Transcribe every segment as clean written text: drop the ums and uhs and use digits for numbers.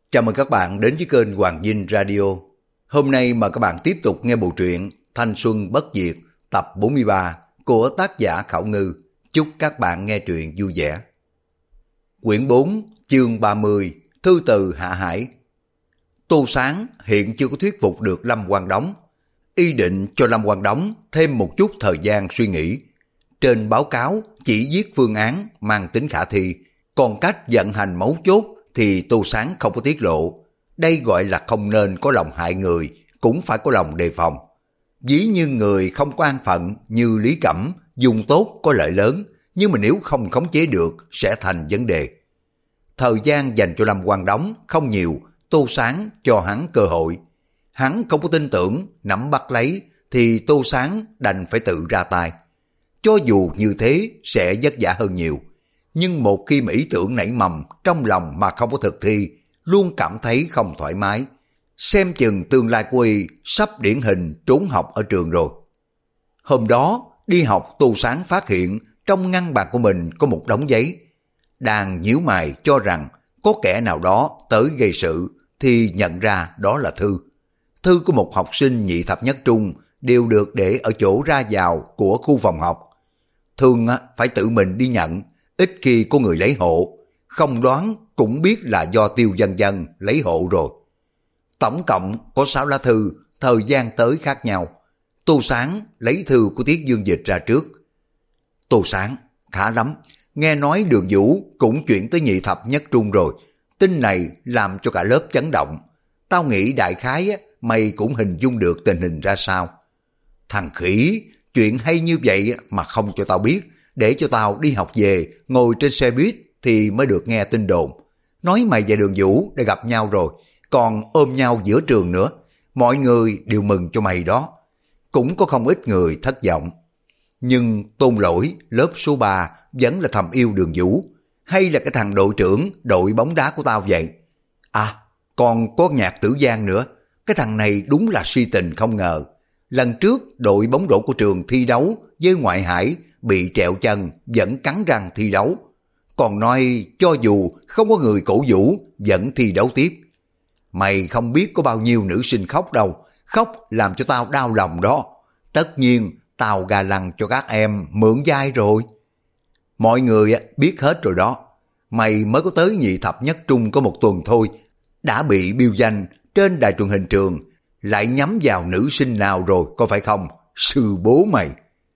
Chào mừng các bạn đến với kênh Hoàng Dinh Radio. Hôm nay mời các bạn tiếp tục nghe bộ truyện Thanh Xuân Bất Diệt tập 43 của tác giả Khảo Ngư. Chúc các bạn nghe truyện vui vẻ. Quyển 4, chương 30, thư từ Hạ Hải. Tô Sáng hiện chưa có thuyết phục được Lâm Quang Đống. Y định cho Lâm Quang Đống thêm một chút thời gian suy nghĩ. Trên báo cáo chỉ viết phương án mang tính khả thi, còn cách vận hành mấu chốt thì Tô Sáng không có tiết lộ. Đây gọi là không nên có lòng hại người, cũng phải có lòng đề phòng. Ví như người không có an phận như Lý Cẩm, dùng tốt có lợi lớn, nhưng mà nếu không khống chế được sẽ thành vấn đề. Thời gian dành cho Lâm Quang Đống không nhiều, Tô Sáng cho hắn cơ hội. Hắn không có tin tưởng, nắm bắt lấy, thì Tô Sáng đành phải tự ra tay. Cho dù như thế sẽ vất vả hơn nhiều, nhưng một khi mà ý tưởng nảy mầm trong lòng mà không có thực thi, luôn cảm thấy không thoải mái. Xem chừng tương lai của y sắp điển hình trốn học ở trường rồi. Hôm đó, đi học Tô Sáng phát hiện trong ngăn bàn của mình có một đống giấy. Đang nhíu mày cho rằng có kẻ nào đó tới gây sự thì nhận ra đó là thư. Thư của một học sinh nhị thập nhất trung đều được để ở chỗ ra vào của khu phòng học. Thường phải tự mình đi nhận, ít khi có người lấy hộ, không đoán cũng biết là do Tiêu Dân Dân lấy hộ rồi. Tổng cộng có 6 lá thư, thời gian tới khác nhau. Tô Sáng lấy thư của Tiết Dương Dịch ra trước. Tô Sáng, khá lắm, nghe nói Đường Vũ cũng chuyển tới nhị thập nhất trung rồi. Tin này làm cho cả lớp chấn động. Tao nghĩ đại khái mày cũng hình dung được tình hình ra sao. Thằng khỉ, chuyện hay như vậy mà không cho tao biết, để cho tao đi học về, ngồi trên xe buýt thì mới được nghe tin đồn. Nói mày và Đường Vũ đã gặp nhau rồi, còn ôm nhau giữa trường nữa. Mọi người đều mừng cho mày đó. Cũng có không ít người thất vọng. Nhưng Tôn Lỗi, lớp số 3, vẫn là thầm yêu Đường Vũ. Hay là cái thằng đội trưởng đội bóng đá của tao vậy? À, còn có Nhạc Tử Giang nữa. Cái thằng này đúng là si tình không ngờ. Lần trước đội bóng rổ của trường thi đấu với Ngoại Hải bị trẹo chân vẫn cắn răng thi đấu. Còn nói cho dù không có người cổ vũ vẫn thi đấu tiếp. Mày không biết có bao nhiêu nữ sinh khóc đâu. Khóc làm cho tao đau lòng đó. Tất nhiên tao gà lăng cho các em mượn vai rồi. Mọi người biết hết rồi đó. Mày mới có tới nhị thập nhất trung có một tuần thôi, đã bị biêu danh trên đài truyền hình trường, lại nhắm vào nữ sinh nào rồi, có phải không? Sư bố mày.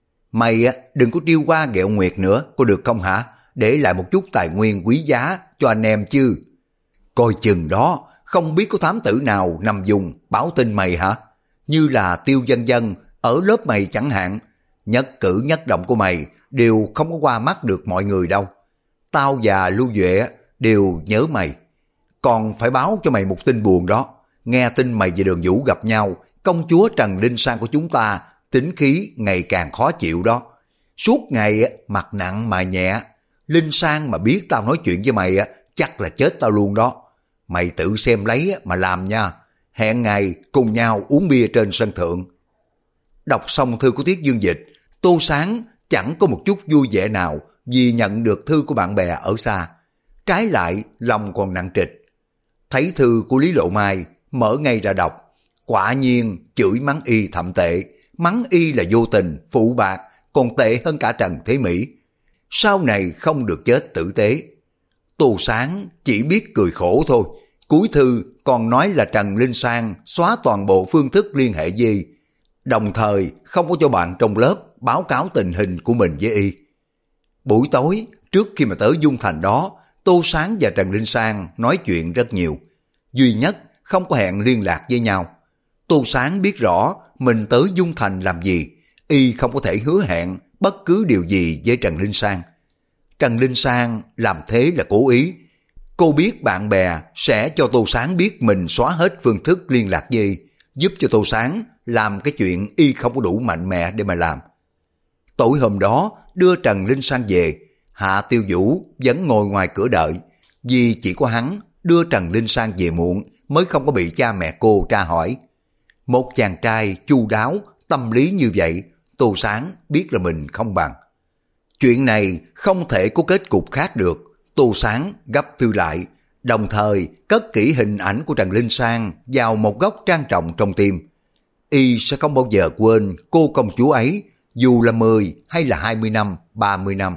Mày đừng có trêu qua ghẹo nguyệt nữa, có được không hả? Để lại một chút tài nguyên quý giá cho anh em chứ. Coi chừng đó, không biết có thám tử nào nằm dùng báo tin mày hả? Như là Tiêu Dân Dân ở lớp mày chẳng hạn. Nhất cử nhất động của mày đều không có qua mắt được mọi người đâu. Tao và Lưu Duệ đều nhớ mày. Còn phải báo cho mày một tin buồn đó. Nghe tin mày và Đường Vũ gặp nhau, công chúa Trần Linh Sang của chúng ta tính khí ngày càng khó chịu đó. Suốt ngày mặt nặng mà nhẹ. Linh Sang mà biết tao nói chuyện với mày chắc là chết tao luôn đó. Mày tự xem lấy mà làm nha. Hẹn ngày cùng nhau uống bia trên sân thượng. Đọc xong thư của Tiết Dương Dịch, Tô Sáng chẳng có một chút vui vẻ nào vì nhận được thư của bạn bè ở xa. Trái lại lòng còn nặng trịch. Thấy thư của Lý Lộ Mai, mở ngay ra đọc. Quả nhiên chửi mắng y thậm tệ, mắng y là vô tình, phụ bạc, còn tệ hơn cả Trần Thế Mỹ. Sau này không được chết tử tế. Tô Sáng chỉ biết cười khổ thôi. Cuối thư còn nói là Trần Linh Sang xóa toàn bộ phương thức liên hệ với y, đồng thời không có cho bạn trong lớp báo cáo tình hình của mình với y. Buổi tối trước khi mà tới Dung Thành đó, Tô Sáng và Trần Linh Sang nói chuyện rất nhiều. Duy nhất không có hẹn liên lạc với nhau. Tô Sáng biết rõ mình tới Dung Thành làm gì, y không có thể hứa hẹn bất cứ điều gì với Trần Linh Sang. Trần Linh Sang làm thế là cố ý. Cô biết bạn bè sẽ cho Tô Sáng biết mình xóa hết phương thức liên lạc với y, giúp cho Tô Sáng làm cái chuyện y không có đủ mạnh mẽ để mà làm. Tối hôm đó đưa Trần Linh Sang về, Hạ Tiêu Vũ vẫn ngồi ngoài cửa đợi, vì chỉ có hắn đưa Trần Linh Sang về muộn mới không có bị cha mẹ cô tra hỏi. Một chàng trai chu đáo, tâm lý như vậy, Tô Sáng biết là mình không bằng. Chuyện này không thể có kết cục khác được. Tô Sáng gấp thư lại, Đồng thời cất kỹ hình ảnh của Trần Linh Sang vào một góc trang trọng trong tim. Y sẽ không bao giờ quên cô công chúa ấy, dù là 10 hay là 20 năm, 30 năm.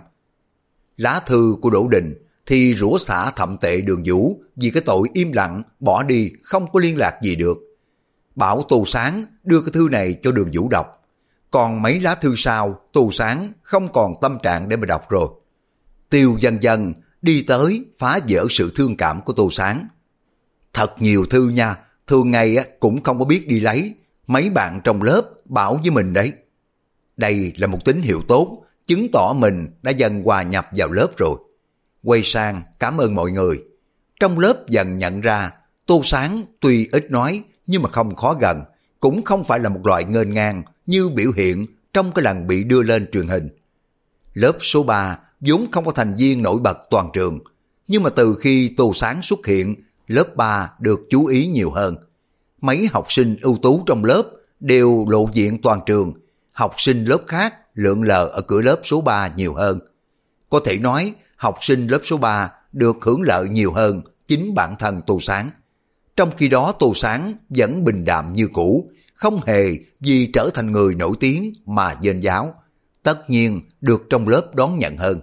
Lá thư của Đỗ Đình thì rủa xả thậm tệ Đường Vũ vì cái tội im lặng, bỏ đi, không có liên lạc gì được. Bảo Tô Sáng đưa cái thư này cho Đường Vũ đọc. Còn mấy lá thư sau, Tô Sáng không còn tâm trạng để mà đọc rồi. Tiêu Dân Dân đi tới phá vỡ sự thương cảm của Tô Sáng. Thật nhiều thư nha, thường ngày cũng không có biết đi lấy. Mấy bạn trong lớp bảo với mình đấy. Đây là một tín hiệu tốt, chứng tỏ mình đã dần hòa nhập vào lớp rồi. Quay sang cảm ơn mọi người. Trong lớp dần nhận ra Tô Sáng tuy ít nói nhưng mà không khó gần, cũng không phải là một loại nghênh ngang như biểu hiện trong cái lần bị đưa lên truyền hình. Lớp số 3 vốn không có thành viên nổi bật toàn trường, nhưng mà từ khi Tô Sáng xuất hiện, lớp 3 được chú ý nhiều hơn. Mấy học sinh ưu tú trong lớp đều lộ diện toàn trường, học sinh lớp khác lượn lờ ở cửa lớp số 3 nhiều hơn. Có thể nói học sinh lớp số 3 được hưởng lợi nhiều hơn chính bản thân Tô Sáng. Trong khi đó Tô Sáng vẫn bình đạm như cũ, không hề vì trở thành người nổi tiếng mà dên giáo, tất nhiên được trong lớp đón nhận hơn.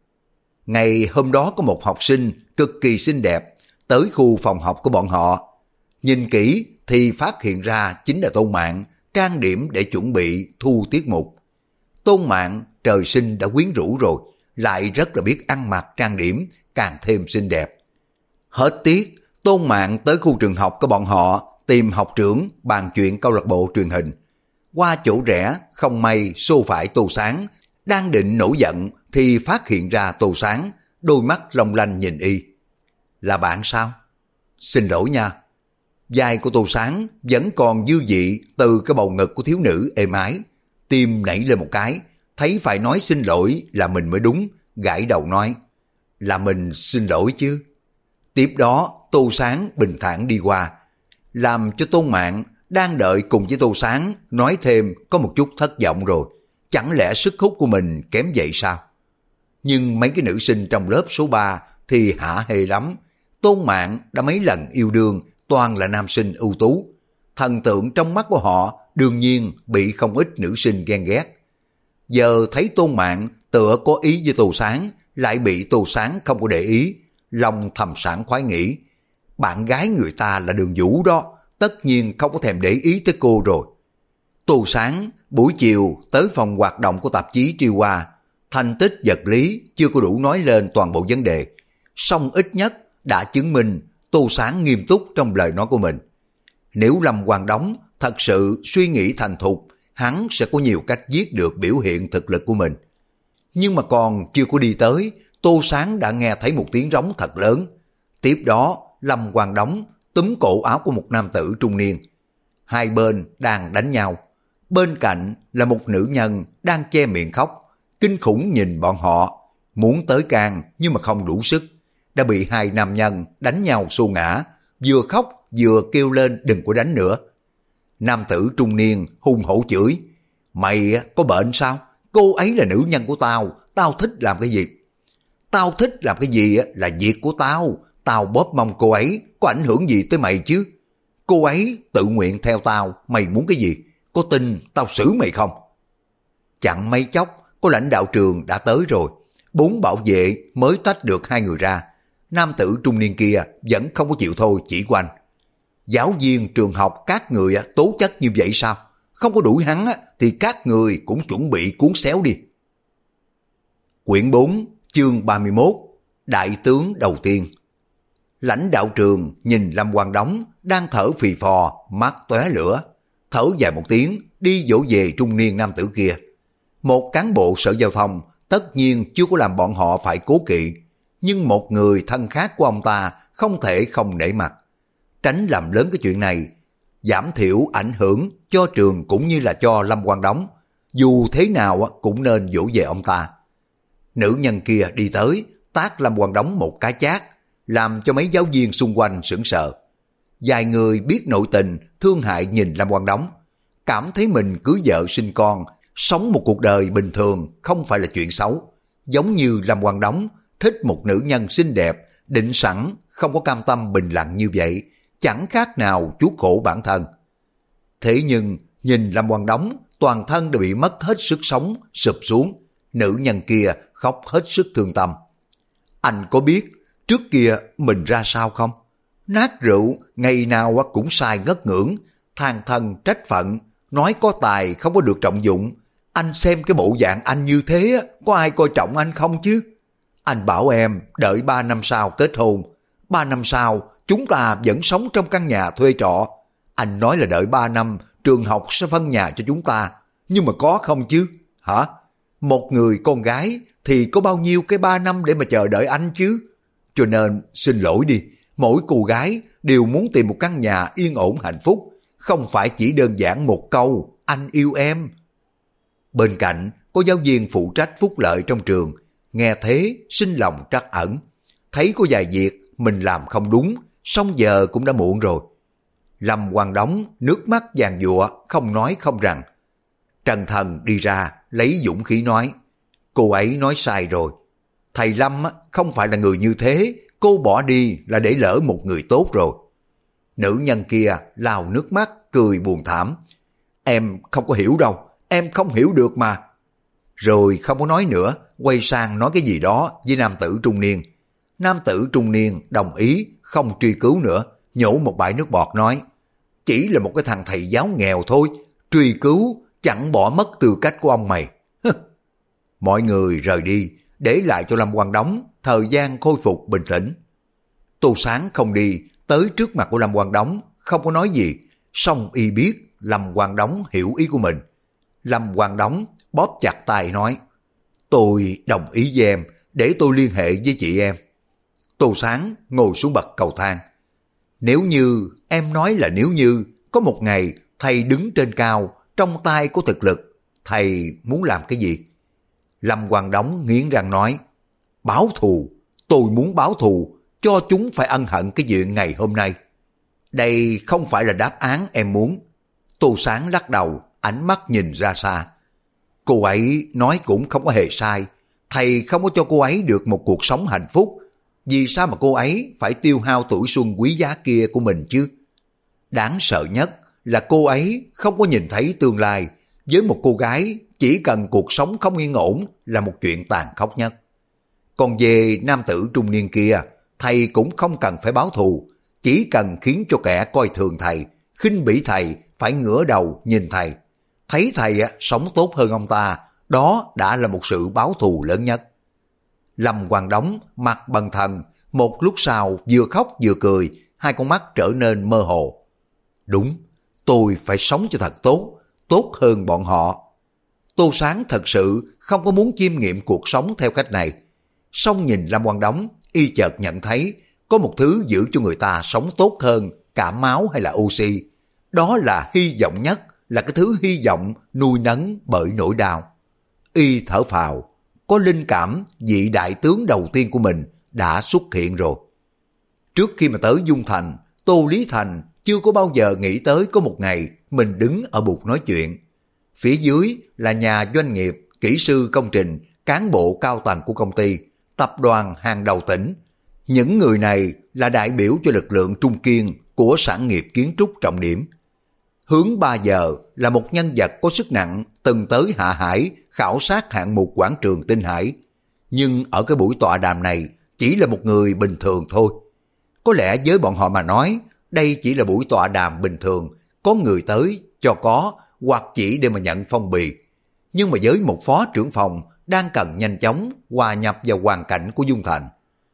Ngày hôm đó có một học sinh cực kỳ xinh đẹp tới khu phòng học của bọn họ. Nhìn kỹ thì phát hiện ra chính là Tôn Mạn trang điểm để chuẩn bị thu tiết mục. Tôn Mạn trời sinh đã quyến rũ rồi, lại rất là biết ăn mặc trang điểm, càng thêm xinh đẹp. Hết tiết, Tôn Mạn tới khu trường học của bọn họ tìm học trưởng bàn chuyện câu lạc bộ truyền hình. Qua chỗ rẽ, không may xô phải Tô Sáng, đang định nổi giận thì phát hiện ra Tô Sáng, đôi mắt long lanh nhìn y. Là bạn sao? Xin lỗi nha. Vai của Tô Sáng vẫn còn dư vị từ cái bầu ngực của thiếu nữ êm ái. Tim nảy lên một cái, thấy phải nói xin lỗi là mình mới đúng, gãi đầu nói. Là mình xin lỗi chứ. Tiếp đó Tô Sáng bình thản đi qua, làm cho Tôn Mạn đang đợi cùng với Tô Sáng nói thêm có một chút thất vọng rồi. Chẳng lẽ sức hút của mình kém vậy sao? Nhưng mấy cái nữ sinh trong lớp số 3 thì hả hê lắm. Tôn Mạn đã mấy lần yêu đương toàn là nam sinh ưu tú. Thần tượng trong mắt của họ đương nhiên bị không ít nữ sinh ghen ghét. Giờ thấy Tôn Mạn tựa có ý với Tô Sáng, lại bị Tô Sáng không có để ý, lòng thầm sảng khoái nghĩ. Bạn gái người ta là Đường Vũ đó, tất nhiên không có thèm để ý tới cô rồi. Tô Sáng buổi chiều tới phòng hoạt động của tạp chí Triều Hoa. Thành tích vật lý chưa có đủ nói lên toàn bộ vấn đề, song ít nhất đã chứng minh Tô Sáng nghiêm túc trong lời nói của mình. Nếu Lâm Quang Đống thật sự suy nghĩ thành thục, hắn sẽ có nhiều cách viết được biểu hiện thực lực của mình. Nhưng mà còn chưa có đi tới, Tô Sáng đã nghe thấy một tiếng rống thật lớn. Tiếp đó Lâm Quang Đống túm cổ áo của một nam tử trung niên. Hai bên đang đánh nhau. Bên cạnh là một nữ nhân đang che miệng khóc, kinh khủng nhìn bọn họ, muốn tới can nhưng mà không đủ sức, đã bị hai nam nhân đánh nhau xô ngã, vừa khóc vừa kêu lên đừng có đánh nữa. Nam tử trung niên hùng hổ chửi, mày có bệnh sao? Cô ấy là nữ nhân của tao, tao thích làm cái gì? Tao thích làm cái gì là việc của tao, tao bóp mông cô ấy, có ảnh hưởng gì tới mày chứ? Cô ấy tự nguyện theo tao, mày muốn cái gì? Có tin tao xử mày không? Chẳng mấy chốc, có lãnh đạo trường đã tới rồi. 4 bảo vệ mới tách được hai người ra. Nam tử trung niên kia vẫn không có chịu thôi chỉ của anh. Giáo viên trường học các người tố chất như vậy sao? Không có đuổi hắn thì các người cũng chuẩn bị cuốn xéo đi. Quyển 4, chương 31, Đại tướng đầu tiên. Lãnh đạo trường nhìn Lâm Quang Đống đang thở phì phò, mắt tóe lửa. Thở dài một tiếng, đi dỗ về trung niên nam tử kia. Một cán bộ sở giao thông tất nhiên chưa có làm bọn họ phải cố kỵ, nhưng một người thân khác của ông ta không thể không nể mặt. Tránh làm lớn cái chuyện này, giảm thiểu ảnh hưởng cho trường cũng như là cho Lâm Quang Đống. Dù thế nào cũng nên dỗ về ông ta. Nữ nhân kia đi tới, tát Lâm Quang Đống một cái chát, làm cho mấy giáo viên xung quanh sững sờ. Vài người biết nội tình, thương hại nhìn Lâm Quang Đống, cảm thấy mình cưới vợ sinh con, sống một cuộc đời bình thường không phải là chuyện xấu. Giống như Lâm Quang Đống thích một nữ nhân xinh đẹp, định sẵn không có cam tâm bình lặng như vậy, chẳng khác nào chuốc khổ bản thân. Thế nhưng nhìn Lâm Quang Đống, toàn thân đều bị mất hết sức sống, sụp xuống. Nữ nhân kia khóc hết sức thương tâm. Anh có biết trước kia mình ra sao không? Nát rượu, ngày nào cũng sai ngất ngưỡng, than thân trách phận, nói có tài không có được trọng dụng. Anh xem cái bộ dạng anh như thế, có ai coi trọng anh không chứ? Anh bảo em đợi 3 năm sau kết hôn. 3 năm sau, chúng ta vẫn sống trong căn nhà thuê trọ. Anh nói là đợi 3 năm, trường học sẽ phân nhà cho chúng ta. Nhưng mà có không chứ? Hả? Một người con gái thì có bao nhiêu cái 3 năm để mà chờ đợi anh chứ? Cho nên, xin lỗi đi, mỗi cô gái đều muốn tìm một căn nhà yên ổn hạnh phúc, không phải chỉ đơn giản một câu, anh yêu em. Bên cạnh, có giáo viên phụ trách phúc lợi trong trường, nghe thế sinh lòng trắc ẩn. Thấy có vài việc mình làm không đúng, xong giờ cũng đã muộn rồi. Lâm Quang Đống nước mắt giàn giụa, không nói không rằng. Trần Thần đi ra, lấy dũng khí nói, cô ấy nói sai rồi. Thầy Lâm không phải là người như thế, cô bỏ đi là để lỡ một người tốt rồi. Nữ nhân kia lau nước mắt, cười buồn thảm. Em không có hiểu đâu, em không hiểu được mà. Rồi không có nói nữa, quay sang nói cái gì đó với nam tử trung niên. Nam tử trung niên đồng ý không truy cứu nữa, nhổ một bãi nước bọt nói, chỉ là một cái thằng thầy giáo nghèo thôi, truy cứu chẳng bỏ mất tư cách của ông mày. Mọi người rời đi, để lại cho Lâm Quang Đống thời gian khôi phục bình tĩnh. Tô Sáng không đi, tới trước mặt của Lâm Quang Đống, không có nói gì, song y biết Lâm Quang Đống hiểu ý của mình. Lâm Quang Đống bóp chặt tay nói, tôi đồng ý với em, để tôi liên hệ với chị em. Tô Sáng ngồi xuống bậc cầu thang. Nếu như, em nói là nếu như, có một ngày thầy đứng trên cao, trong tay có thực lực, thầy muốn làm cái gì? Lâm Quang Đống nghiến răng nói, báo thù, tôi muốn báo thù, cho chúng phải ân hận cái chuyện ngày hôm nay. Đây không phải là đáp án em muốn. Tô Sáng lắc đầu, ánh mắt nhìn ra xa. Cô ấy nói cũng không có hề sai, thầy không có cho cô ấy được một cuộc sống hạnh phúc. Vì sao mà cô ấy phải tiêu hao tuổi xuân quý giá kia của mình chứ? Đáng sợ nhất là cô ấy không có nhìn thấy tương lai. Với một cô gái, chỉ cần cuộc sống không yên ổn là một chuyện tàn khốc nhất. Còn về nam tử trung niên kia, thầy cũng không cần phải báo thù, chỉ cần khiến cho kẻ coi thường thầy, khinh bỉ thầy, phải ngửa đầu nhìn thầy. Thấy thầy sống tốt hơn ông ta, đó đã là một sự báo thù lớn nhất. Lâm Quang Đống mặt bần thần, một lúc sau vừa khóc vừa cười, hai con mắt trở nên mơ hồ. Đúng, tôi phải sống cho thật tốt, tốt hơn bọn họ. Tô Sáng thật sự không có muốn chiêm nghiệm cuộc sống theo cách này. Song nhìn Lâm Quang Đống, y chợt nhận thấy có một thứ giữ cho người ta sống tốt hơn cả máu hay là oxy. Đó là hy vọng nhất, là cái thứ hy vọng nuôi nấng bởi nỗi đau. Y thở phào, có linh cảm vị đại tướng đầu tiên của mình đã xuất hiện rồi. Trước khi mà tới Dung Thành, Tô Lý Thành chưa có bao giờ nghĩ tới có một ngày mình đứng ở bục nói chuyện. Phía dưới là nhà doanh nghiệp, kỹ sư công trình, cán bộ cao tầng của công ty, tập đoàn hàng đầu tỉnh. Những người này là đại biểu cho lực lượng trung kiên của sản nghiệp kiến trúc trọng điểm. Hướng 3 giờ là một nhân vật có sức nặng từng tới Hạ Hải khảo sát hạng mục quảng trường Tinh Hải. Nhưng ở cái buổi tọa đàm này chỉ là một người bình thường thôi. Có lẽ với bọn họ mà nói, đây chỉ là buổi tọa đàm bình thường, có người tới cho có, hoặc chỉ để mà nhận phong bì. Nhưng mà với một phó trưởng phòng đang cần nhanh chóng hòa nhập vào hoàn cảnh của Dung Thành,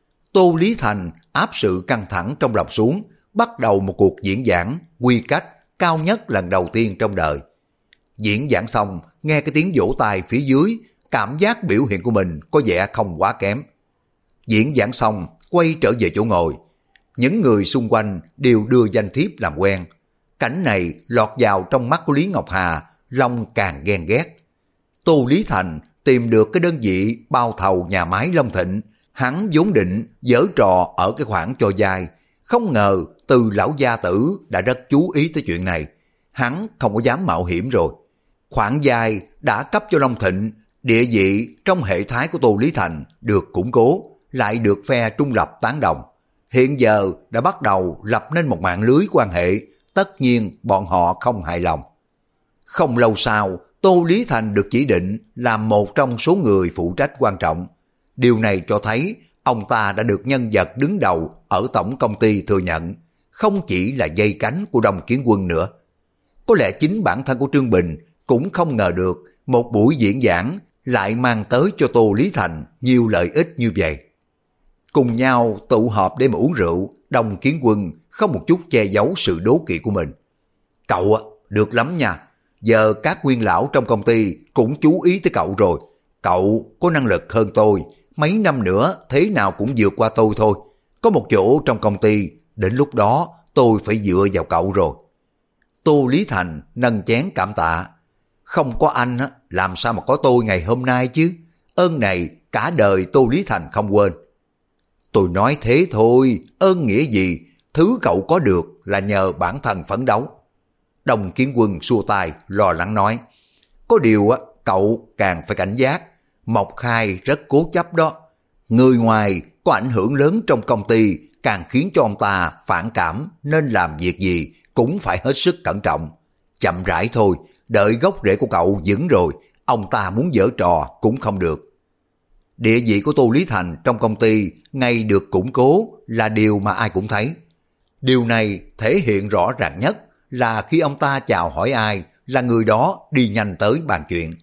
Tô Lý Thành áp sự căng thẳng trong lòng xuống, bắt đầu một cuộc diễn giảng quy cách cao nhất lần đầu tiên trong đời. Diễn giảng xong, nghe cái tiếng vỗ tay phía dưới, cảm giác biểu hiện của mình có vẻ không quá kém. Diễn giảng xong, quay trở về chỗ ngồi. Những người xung quanh đều đưa danh thiếp làm quen. Cảnh này lọt vào trong mắt của Lý Ngọc Hà, lòng càng ghen ghét. Tô Lý Thành tìm được cái đơn vị bao thầu nhà máy Long Thịnh, hắn vốn định giở trò ở cái khoản cho vay. Không ngờ Từ lão gia tử đã rất chú ý tới chuyện này. Hắn không có dám mạo hiểm rồi. Khoản vay đã cấp cho Long Thịnh, địa vị trong hệ thái của Tô Lý Thành được củng cố, lại được phe trung lập tán đồng. hiện giờ đã bắt đầu lập nên một mạng lưới quan hệ, tất nhiên bọn họ không hài lòng. Không lâu sau, Tô Lý Thành được chỉ định làm một trong số người phụ trách quan trọng. Điều này cho thấy ông ta đã được nhân vật đứng đầu ở tổng công ty thừa nhận, không chỉ là dây cánh của Đông Kiến Quân nữa. Có lẽ chính bản thân của Trương Bình cũng không ngờ được một buổi diễn giảng lại mang tới cho Tô Lý Thành nhiều lợi ích như vậy. Cùng nhau tụ họp để mà uống rượu, Đông Kiến Quân không một chút che giấu sự đố kỵ của mình. Cậu được lắm nha, giờ các nguyên lão trong công ty cũng chú ý tới cậu rồi. Cậu có năng lực hơn tôi, mấy năm nữa thế nào cũng vượt qua tôi thôi. Có một chỗ trong công ty, đến lúc đó tôi phải dựa vào cậu rồi. Tô Lý Thành nâng chén cảm tạ. Không có anh làm sao mà có tôi ngày hôm nay chứ. Ơn này cả đời Tô Lý Thành không quên. Tôi nói thế thôi, ơn nghĩa gì, thứ cậu có được là nhờ bản thân phấn đấu. Đông Kiến Quân xua tay lo lắng nói, có điều cậu càng phải cảnh giác, Mộc Khai rất cố chấp đó. Người ngoài có ảnh hưởng lớn trong công ty càng khiến cho ông ta phản cảm, nên làm việc gì cũng phải hết sức cẩn trọng. Chậm rãi thôi, đợi gốc rễ của cậu vững rồi, ông ta muốn giở trò cũng không được. Địa vị của Tô Lý Thành trong công ty ngày được củng cố là điều mà ai cũng thấy. Điều này thể hiện rõ ràng nhất là khi ông ta chào hỏi ai là người đó đi nhanh tới bàn chuyện.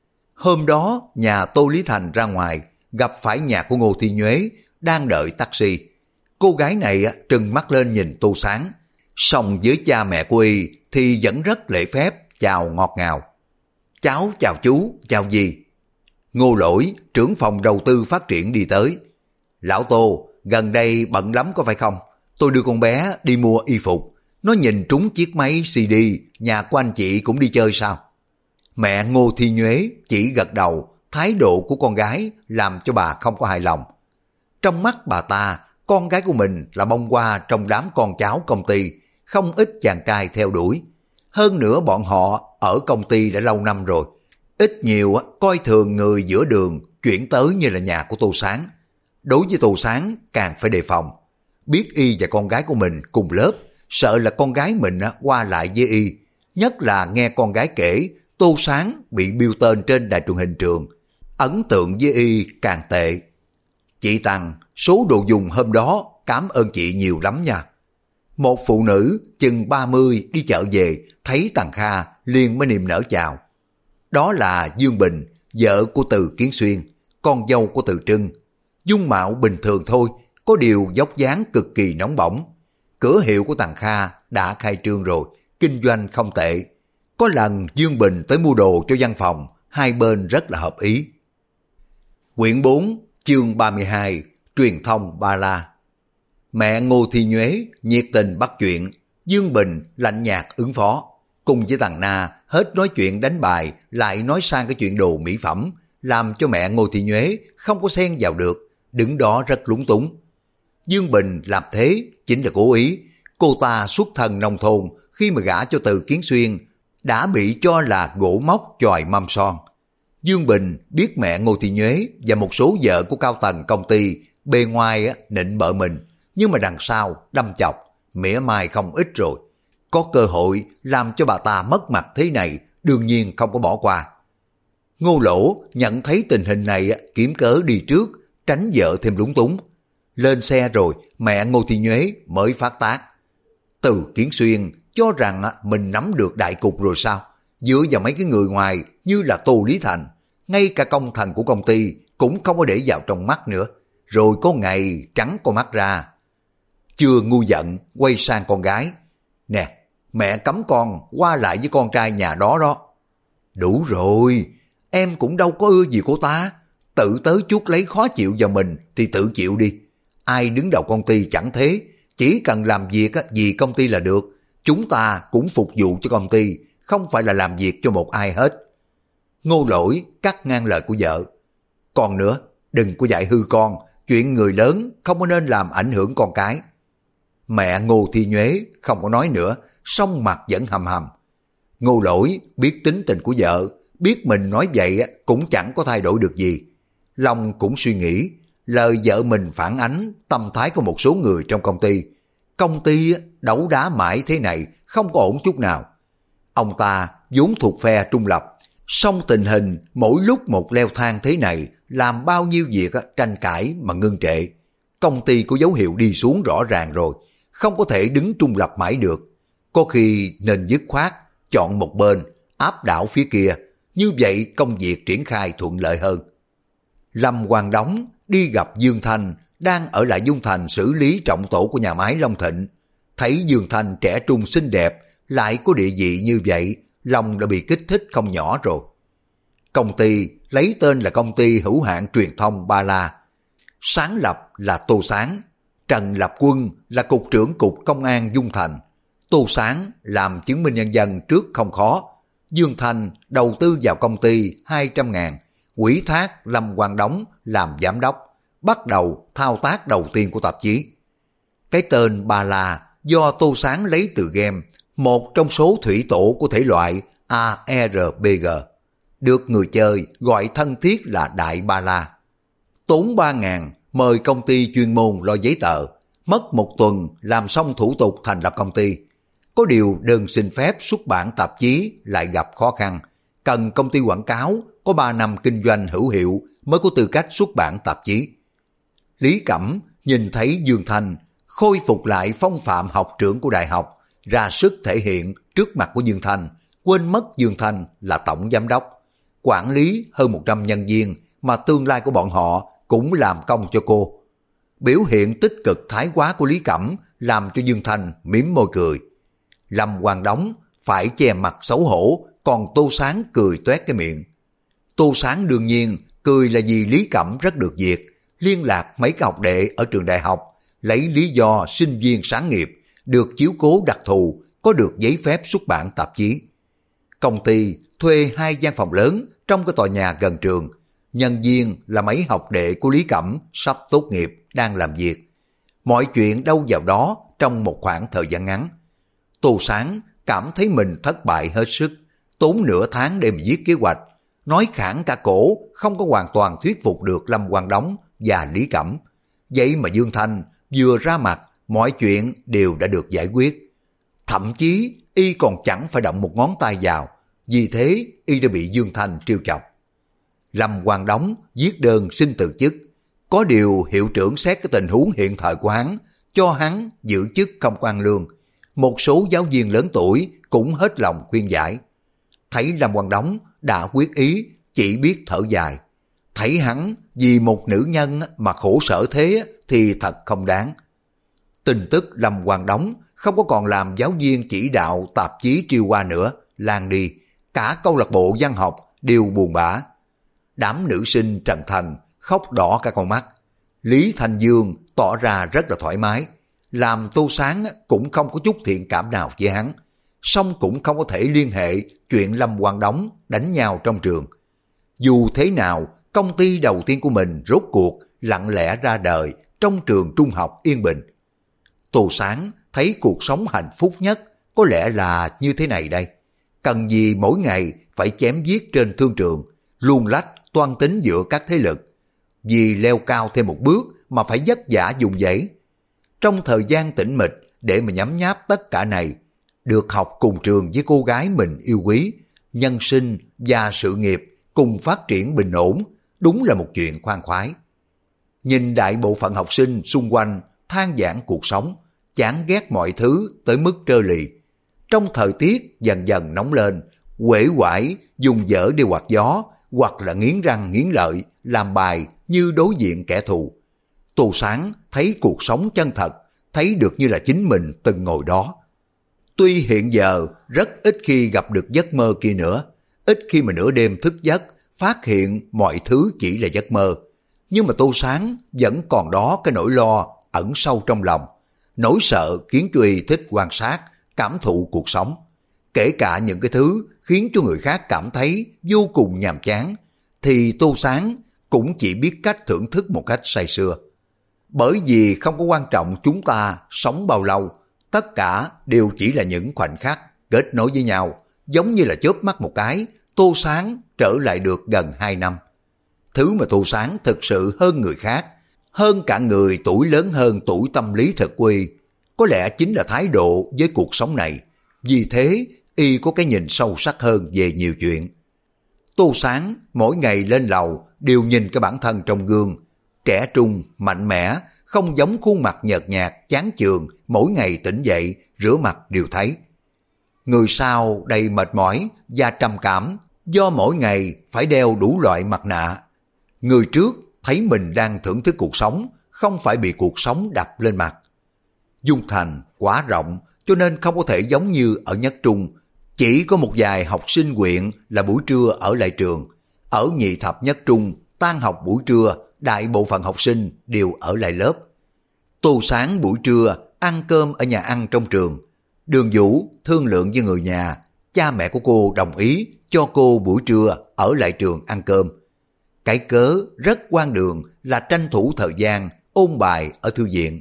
Hôm đó nhà Tô Lý Thành ra ngoài gặp phải nhà của Ngô Thi Nhuế đang đợi taxi. Cô gái này trừng mắt lên nhìn Tô Sáng, song với cha mẹ của y thì vẫn rất lễ phép chào ngọt ngào. Cháu chào chú, chào gì? Ngô Lỗi, trưởng phòng đầu tư phát triển đi tới. Lão Tô, gần đây bận lắm có phải không? Tôi đưa con bé đi mua y phục. Nó nhìn trúng chiếc máy CD, nhà của anh chị cũng đi chơi sao? Mẹ Ngô Thi Nhuế chỉ gật đầu, thái độ của con gái làm cho bà không có hài lòng. Trong mắt bà ta, con gái của mình là bông hoa trong đám con cháu công ty, không ít chàng trai theo đuổi. Hơn nữa bọn họ ở công ty đã lâu năm rồi, ít nhiều coi thường người giữa đường chuyển tới như là nhà của Tô Sáng. Đối với Tô Sáng càng phải đề phòng. Biết y và con gái của mình cùng lớp, sợ là con gái mình qua lại với y. Nhất là nghe con gái kể Tô Sáng bị biêu tên trên đài truyền hình trường. Ấn tượng với y càng tệ. Chị Tằng, số đồ dùng hôm đó cảm ơn chị nhiều lắm nha. Một phụ nữ chừng 30 đi chợ về, thấy Tằng Kha liền mới niềm nở chào. Đó là Dương Bình, vợ của Từ Kiến Xuyên, con dâu của Từ Trưng. Dung mạo bình thường thôi, có điều dốc dáng cực kỳ nóng bỏng. Cửa hiệu của Tằng Kha đã khai trương rồi, kinh doanh không tệ. Có lần Dương Bình tới mua đồ cho văn phòng, hai bên rất là hợp ý. Quyển 4, chương 32, truyền thông Ba La. Mẹ Ngô Thi Nhuế nhiệt tình bắt chuyện, Dương Bình lạnh nhạt ứng phó. Cùng với Tằng Na hết nói chuyện đánh bài lại nói sang cái chuyện đồ mỹ phẩm, làm cho mẹ Ngô Thị Nhuế không có xen vào được, đứng đó rất lúng túng. Dương Bình làm thế chính là cố ý. Cô ta xuất thân nông thôn, khi mà gả cho Từ Kiến Xuyên đã bị cho là gỗ móc chòi mâm son. Dương Bình biết mẹ Ngô Thị Nhuế và một số vợ của cao tầng công ty bề ngoài nịnh bợ mình, nhưng mà đằng sau đâm chọc, mỉa mai không ít rồi. Có cơ hội làm cho bà ta mất mặt thế này, đương nhiên không có bỏ qua. Ngô Lỗ nhận thấy tình hình này kiếm cớ đi trước, tránh vợ thêm lúng túng. Lên xe rồi, mẹ Ngô Thị Nhuế mới phát tác. Từ Kiến Xuyên cho rằng mình nắm được đại cục rồi sao? Dựa vào mấy cái người ngoài như là Tô Lý Thành, ngay cả công thần của công ty cũng không có để vào trong mắt nữa. Rồi có ngày trắng con mắt ra. Chưa ngu giận, quay sang con gái. Nè, mẹ cấm con qua lại với con trai nhà đó đó. Đủ rồi, em cũng đâu có ưa gì cô ta. Tự tới chuốc lấy khó chịu vào mình thì tự chịu đi. Ai đứng đầu công ty chẳng thế, chỉ cần làm việc vì công ty là được. Chúng ta cũng phục vụ cho công ty, không phải là làm việc cho một ai hết. Ngô Lỗi cắt ngang lời của vợ. Còn nữa, đừng có dạy hư con, chuyện người lớn không có nên làm ảnh hưởng con cái. Mẹ Ngô Thi Nhuế không có nói nữa, song mặt vẫn hầm hầm. Ngô Lỗi biết tính tình của vợ, biết mình nói vậy cũng chẳng có thay đổi được gì. Long cũng suy nghĩ, lời vợ mình phản ánh tâm thái của một số người trong công ty. Công ty đấu đá mãi thế này không có ổn chút nào. Ông ta vốn thuộc phe trung lập, song tình hình mỗi lúc một leo thang thế này làm bao nhiêu việc tranh cãi mà ngưng trệ. Công ty có dấu hiệu đi xuống rõ ràng rồi, không có thể đứng trung lập mãi được. Có khi nên dứt khoát, chọn một bên, áp đảo phía kia, như vậy công việc triển khai thuận lợi hơn. Lâm Quang Đống đi gặp Dương Thanh đang ở lại Dung Thành xử lý trọng tổ của nhà máy Long Thịnh. Thấy Dương Thanh trẻ trung xinh đẹp, lại có địa vị như vậy, lòng đã bị kích thích không nhỏ rồi. Công ty lấy tên là Công ty Hữu hạn Truyền thông Ba La. Sáng lập là Tô Sáng, Trần Lập Quân là Cục trưởng Cục Công an Dung Thành. Tô Sáng làm chứng minh nhân dân trước không khó. Dương Thanh đầu tư vào công ty 200.000, ủy thác Lâm Quang Đống làm giám đốc, bắt đầu thao tác đầu tiên của tạp chí. Cái tên Ba La do Tô Sáng lấy từ game, một trong số thủy tổ của thể loại ARPG, được người chơi gọi thân thiết là Đại Ba La. Tốn 3.000 mời công ty chuyên môn lo giấy tờ, mất một tuần làm xong thủ tục thành lập công ty. Có điều đơn xin phép xuất bản tạp chí lại gặp khó khăn, cần công ty quảng cáo có 3 năm kinh doanh hữu hiệu mới có tư cách xuất bản tạp chí. Lý Cẩm nhìn thấy Dương Thanh khôi phục lại phong phạm học trưởng của đại học, ra sức thể hiện trước mặt của Dương Thanh, quên mất Dương Thanh là tổng giám đốc, quản lý hơn 100 nhân viên mà tương lai của bọn họ cũng làm công cho cô. Biểu hiện tích cực thái quá của Lý Cẩm làm cho Dương Thanh mím môi cười. Lâm Quang Đống phải che mặt xấu hổ, còn Tô Sáng cười toét cái miệng. Tô Sáng đương nhiên cười là vì Lý Cẩm rất được việc, liên lạc mấy cái học đệ ở trường đại học, lấy lý do sinh viên sáng nghiệp, được chiếu cố đặc thù, có được giấy phép xuất bản tạp chí. Công ty thuê 2 gian phòng lớn trong cái tòa nhà gần trường. Nhân viên là mấy học đệ của Lý Cẩm sắp tốt nghiệp, đang làm việc. Mọi chuyện đâu vào đó trong một khoảng thời gian ngắn. Tô Sáng cảm thấy mình thất bại hết sức, tốn nửa tháng để mà viết kế hoạch, nói khản cả cổ, không có hoàn toàn thuyết phục được Lâm Quang Đống và Lý Cẩm. Vậy mà Dương Thanh vừa ra mặt, mọi chuyện đều đã được giải quyết. Thậm chí y còn chẳng phải động một ngón tay vào, vì thế y đã bị Dương Thanh trêu chọc. Lâm Quang Đống viết đơn xin từ chức, có điều hiệu trưởng xét cái tình huống hiện thời của hắn, cho hắn giữ chức không quan lương. Một số giáo viên lớn tuổi cũng hết lòng khuyên giải. Thấy Lâm Quang Đống đã quyết ý, chỉ biết thở dài. Thấy hắn vì một nữ nhân mà khổ sở thế thì thật không đáng. Tin tức Lâm Quang Đống không có còn làm giáo viên chỉ đạo tạp chí Triều Hoa nữa, lan đi, cả câu lạc bộ văn học đều buồn bã. Đám nữ sinh Trần Thành khóc đỏ cả con mắt. Lý Thành Dương tỏ ra rất là thoải mái, làm Tô Sáng cũng không có chút thiện cảm nào với hắn, song cũng không có thể liên hệ chuyện Lâm Quang Đống đánh nhau trong trường. Dù thế nào, công ty đầu tiên của mình rốt cuộc lặng lẽ ra đời trong trường trung học Yên Bình. Tô Sáng thấy cuộc sống hạnh phúc nhất có lẽ là như thế này đây. Cần gì mỗi ngày phải chém giết trên thương trường, luồn lách toan tính giữa các thế lực. Vì leo cao thêm một bước mà phải vất vả dùng dãy. Trong thời gian tĩnh mịch để mà nhấm nháp tất cả này, được học cùng trường với cô gái mình yêu quý, nhân sinh và sự nghiệp cùng phát triển bình ổn, đúng là một chuyện khoan khoái. Nhìn đại bộ phận học sinh xung quanh than vãn cuộc sống, chán ghét mọi thứ tới mức trơ lì. Trong thời tiết dần dần nóng lên, uể oải dùng dở để quạt gió, hoặc là nghiến răng nghiến lợi, làm bài như đối diện kẻ thù. Tô Sáng thấy cuộc sống chân thật, thấy được như là chính mình từng ngồi đó. Tuy hiện giờ rất ít khi gặp được giấc mơ kia nữa, ít khi mà nửa đêm thức giấc, phát hiện mọi thứ chỉ là giấc mơ. Nhưng mà Tô Sáng vẫn còn đó cái nỗi lo ẩn sâu trong lòng. Nỗi sợ khiến cho y thích quan sát, cảm thụ cuộc sống. Kể cả những cái thứ khiến cho người khác cảm thấy vô cùng nhàm chán, thì Tô Sáng cũng chỉ biết cách thưởng thức một cách say sưa. Bởi vì không có quan trọng chúng ta sống bao lâu, tất cả đều chỉ là những khoảnh khắc kết nối với nhau, giống như là chớp mắt một cái, Tô Sáng trở lại được gần 2 năm. Thứ mà Tô Sáng thực sự hơn người khác, hơn cả người tuổi lớn hơn tuổi tâm lý thật quy, có lẽ chính là thái độ với cuộc sống này. Vì thế, y có cái nhìn sâu sắc hơn về nhiều chuyện. Tô Sáng mỗi ngày lên lầu đều nhìn cái bản thân trong gương, trẻ trung, mạnh mẽ, không giống khuôn mặt nhợt nhạt, chán chường, mỗi ngày tỉnh dậy, rửa mặt đều thấy. Người sau đầy mệt mỏi và trầm cảm do mỗi ngày phải đeo đủ loại mặt nạ. Người trước thấy mình đang thưởng thức cuộc sống, không phải bị cuộc sống đập lên mặt. Dung Thành quá rộng cho nên không có thể giống như ở Nhất Trung. Chỉ có một vài học sinh huyện là buổi trưa ở lại trường. Ở nhị thập Nhất Trung, tan học buổi trưa, đại bộ phận học sinh đều ở lại lớp. Tô Sáng buổi trưa ăn cơm ở nhà ăn trong trường. Đường Vũ thương lượng với người nhà, cha mẹ của cô đồng ý cho cô buổi trưa ở lại trường ăn cơm. Cái cớ rất quan đường là tranh thủ thời gian ôn bài ở thư viện.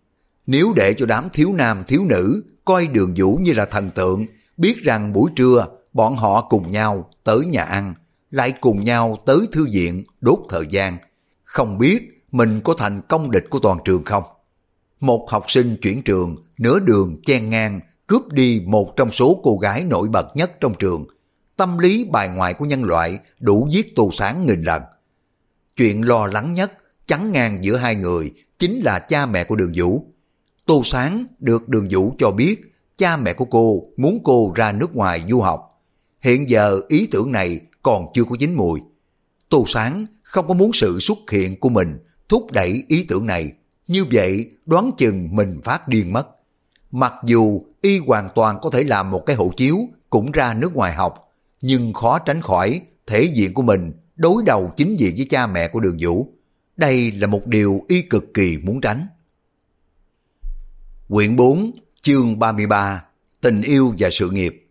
Nếu để cho đám thiếu nam thiếu nữ coi Đường Vũ như là thần tượng, biết rằng buổi trưa bọn họ cùng nhau tới nhà ăn, lại cùng nhau tới thư viện đốt thời gian, không biết mình có thành công địch của toàn trường không? Một học sinh chuyển trường, nửa đường chen ngang, cướp đi một trong số cô gái nổi bật nhất trong trường. Tâm lý bài ngoại của nhân loại đủ giết Tô Sáng nghìn lần. Chuyện lo lắng nhất, chắn ngang giữa hai người, chính là cha mẹ của Đường Vũ. Tô Sáng được Đường Vũ cho biết cha mẹ của cô muốn cô ra nước ngoài du học. Hiện giờ ý tưởng này còn chưa có chín mùi. Tô Sáng không có muốn sự xuất hiện của mình thúc đẩy ý tưởng này. Như vậy đoán chừng mình phát điên mất. Mặc dù y hoàn toàn có thể làm một cái hộ chiếu cũng ra nước ngoài học, nhưng khó tránh khỏi thể diện của mình đối đầu chính diện với cha mẹ của Đường Vũ. Đây là một điều y cực kỳ muốn tránh. Quyển 4, chương 33, tình yêu và sự nghiệp.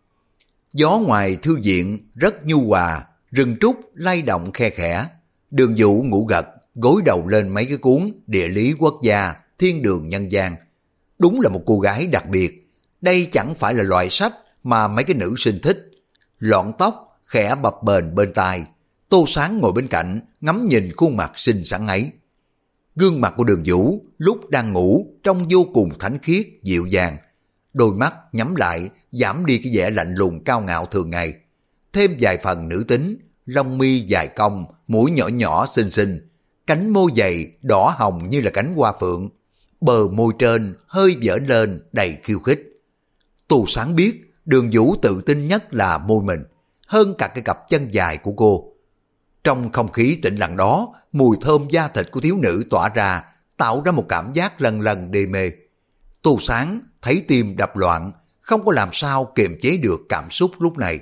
Gió ngoài thư viện rất nhu hòa, rừng trúc lay động khe khẽ. Đường Vũ ngủ gật, gối đầu lên mấy cái cuốn địa lý quốc gia, thiên đường nhân gian. Đúng là một cô gái đặc biệt. Đây chẳng phải là loại sách mà mấy cái nữ sinh thích. Lọn tóc, khẽ bập bềnh bên tai. Tô Sáng ngồi bên cạnh, ngắm nhìn khuôn mặt xinh xắn ấy. Gương mặt của Đường Vũ lúc đang ngủ trông vô cùng thánh khiết, dịu dàng. Đôi mắt nhắm lại, giảm đi cái vẻ lạnh lùng cao ngạo thường ngày. Thêm vài phần nữ tính, lông mi dài cong, mũi nhỏ nhỏ xinh xinh, cánh môi dày đỏ hồng như là cánh hoa phượng. Bờ môi trên hơi vểnh lên đầy khiêu khích. Tô Sáng biết Đường Vũ tự tin nhất là môi mình, hơn cả cái cặp chân dài của cô. Trong không khí tĩnh lặng đó, mùi thơm da thịt của thiếu nữ tỏa ra, tạo ra một cảm giác lần lần đê mê. Tô Sáng thấy tim đập loạn, không có làm sao kiềm chế được cảm xúc lúc này.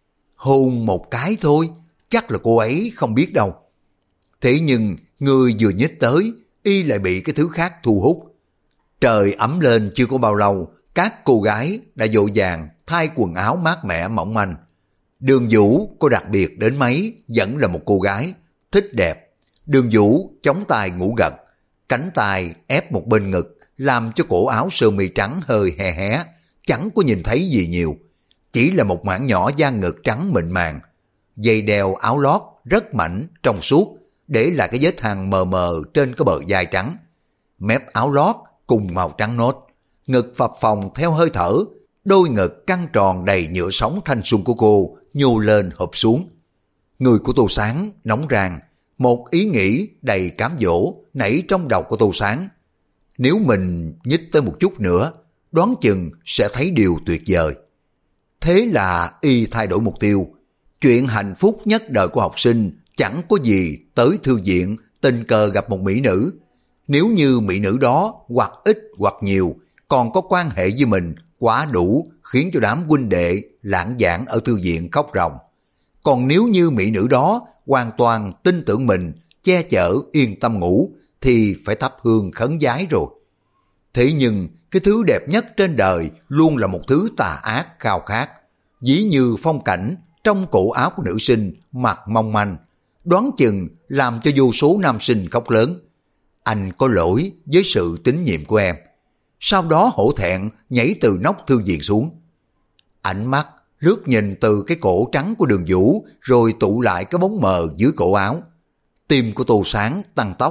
Hôn một cái thôi, chắc là cô ấy không biết đâu. Thế nhưng người vừa nhích tới, y lại bị cái thứ khác thu hút. Trời ấm lên chưa có bao lâu, các cô gái đã vội vàng thay quần áo mát mẻ mỏng manh. Đường Vũ có đặc biệt đến mấy, vẫn là một cô gái, thích đẹp. Đường Vũ chống tay ngủ gật, cánh tay ép một bên ngực, làm cho cổ áo sơ mi trắng hơi hé hé, chẳng có nhìn thấy gì nhiều. Chỉ là một mảng nhỏ da ngực trắng mịn màng. Dây đeo áo lót rất mảnh, trong suốt, để lại cái vết hằn mờ mờ trên cái bờ vai trắng. Mép áo lót cùng màu trắng nốt, ngực phập phồng theo hơi thở, đôi ngực căng tròn đầy nhựa sống thanh xuân của cô nhô lên hụp xuống. Người của Tô Sáng nóng rang, một ý nghĩ đầy cám dỗ nảy trong đầu của Tô Sáng. Nếu mình nhích tới một chút nữa, đoán chừng sẽ thấy điều tuyệt vời. Thế là y thay đổi mục tiêu. Chuyện hạnh phúc nhất đời của học sinh chẳng có gì tới thư viện tình cờ gặp một mỹ nữ. Nếu như mỹ nữ đó hoặc ít hoặc nhiều còn có quan hệ với mình quá đủ khiến cho đám huynh đệ lãng vãng ở thư viện khóc ròng. Còn nếu như mỹ nữ đó hoàn toàn tin tưởng mình, che chở yên tâm ngủ, thì phải thắp hương khấn vái rồi. Thế nhưng cái thứ đẹp nhất trên đời luôn là một thứ tà ác khao khát. Ví như phong cảnh trong cổ áo của nữ sinh mặc mong manh, đoán chừng làm cho vô số nam sinh khóc lớn. Anh có lỗi với sự tín nhiệm của em. Sau đó hổ thẹn nhảy từ nóc thư viện xuống. Ánh mắt lướt nhìn từ cái cổ trắng của Đường Vũ rồi tụ lại cái bóng mờ dưới cổ áo. Tim của Tô Sáng tăng tốc,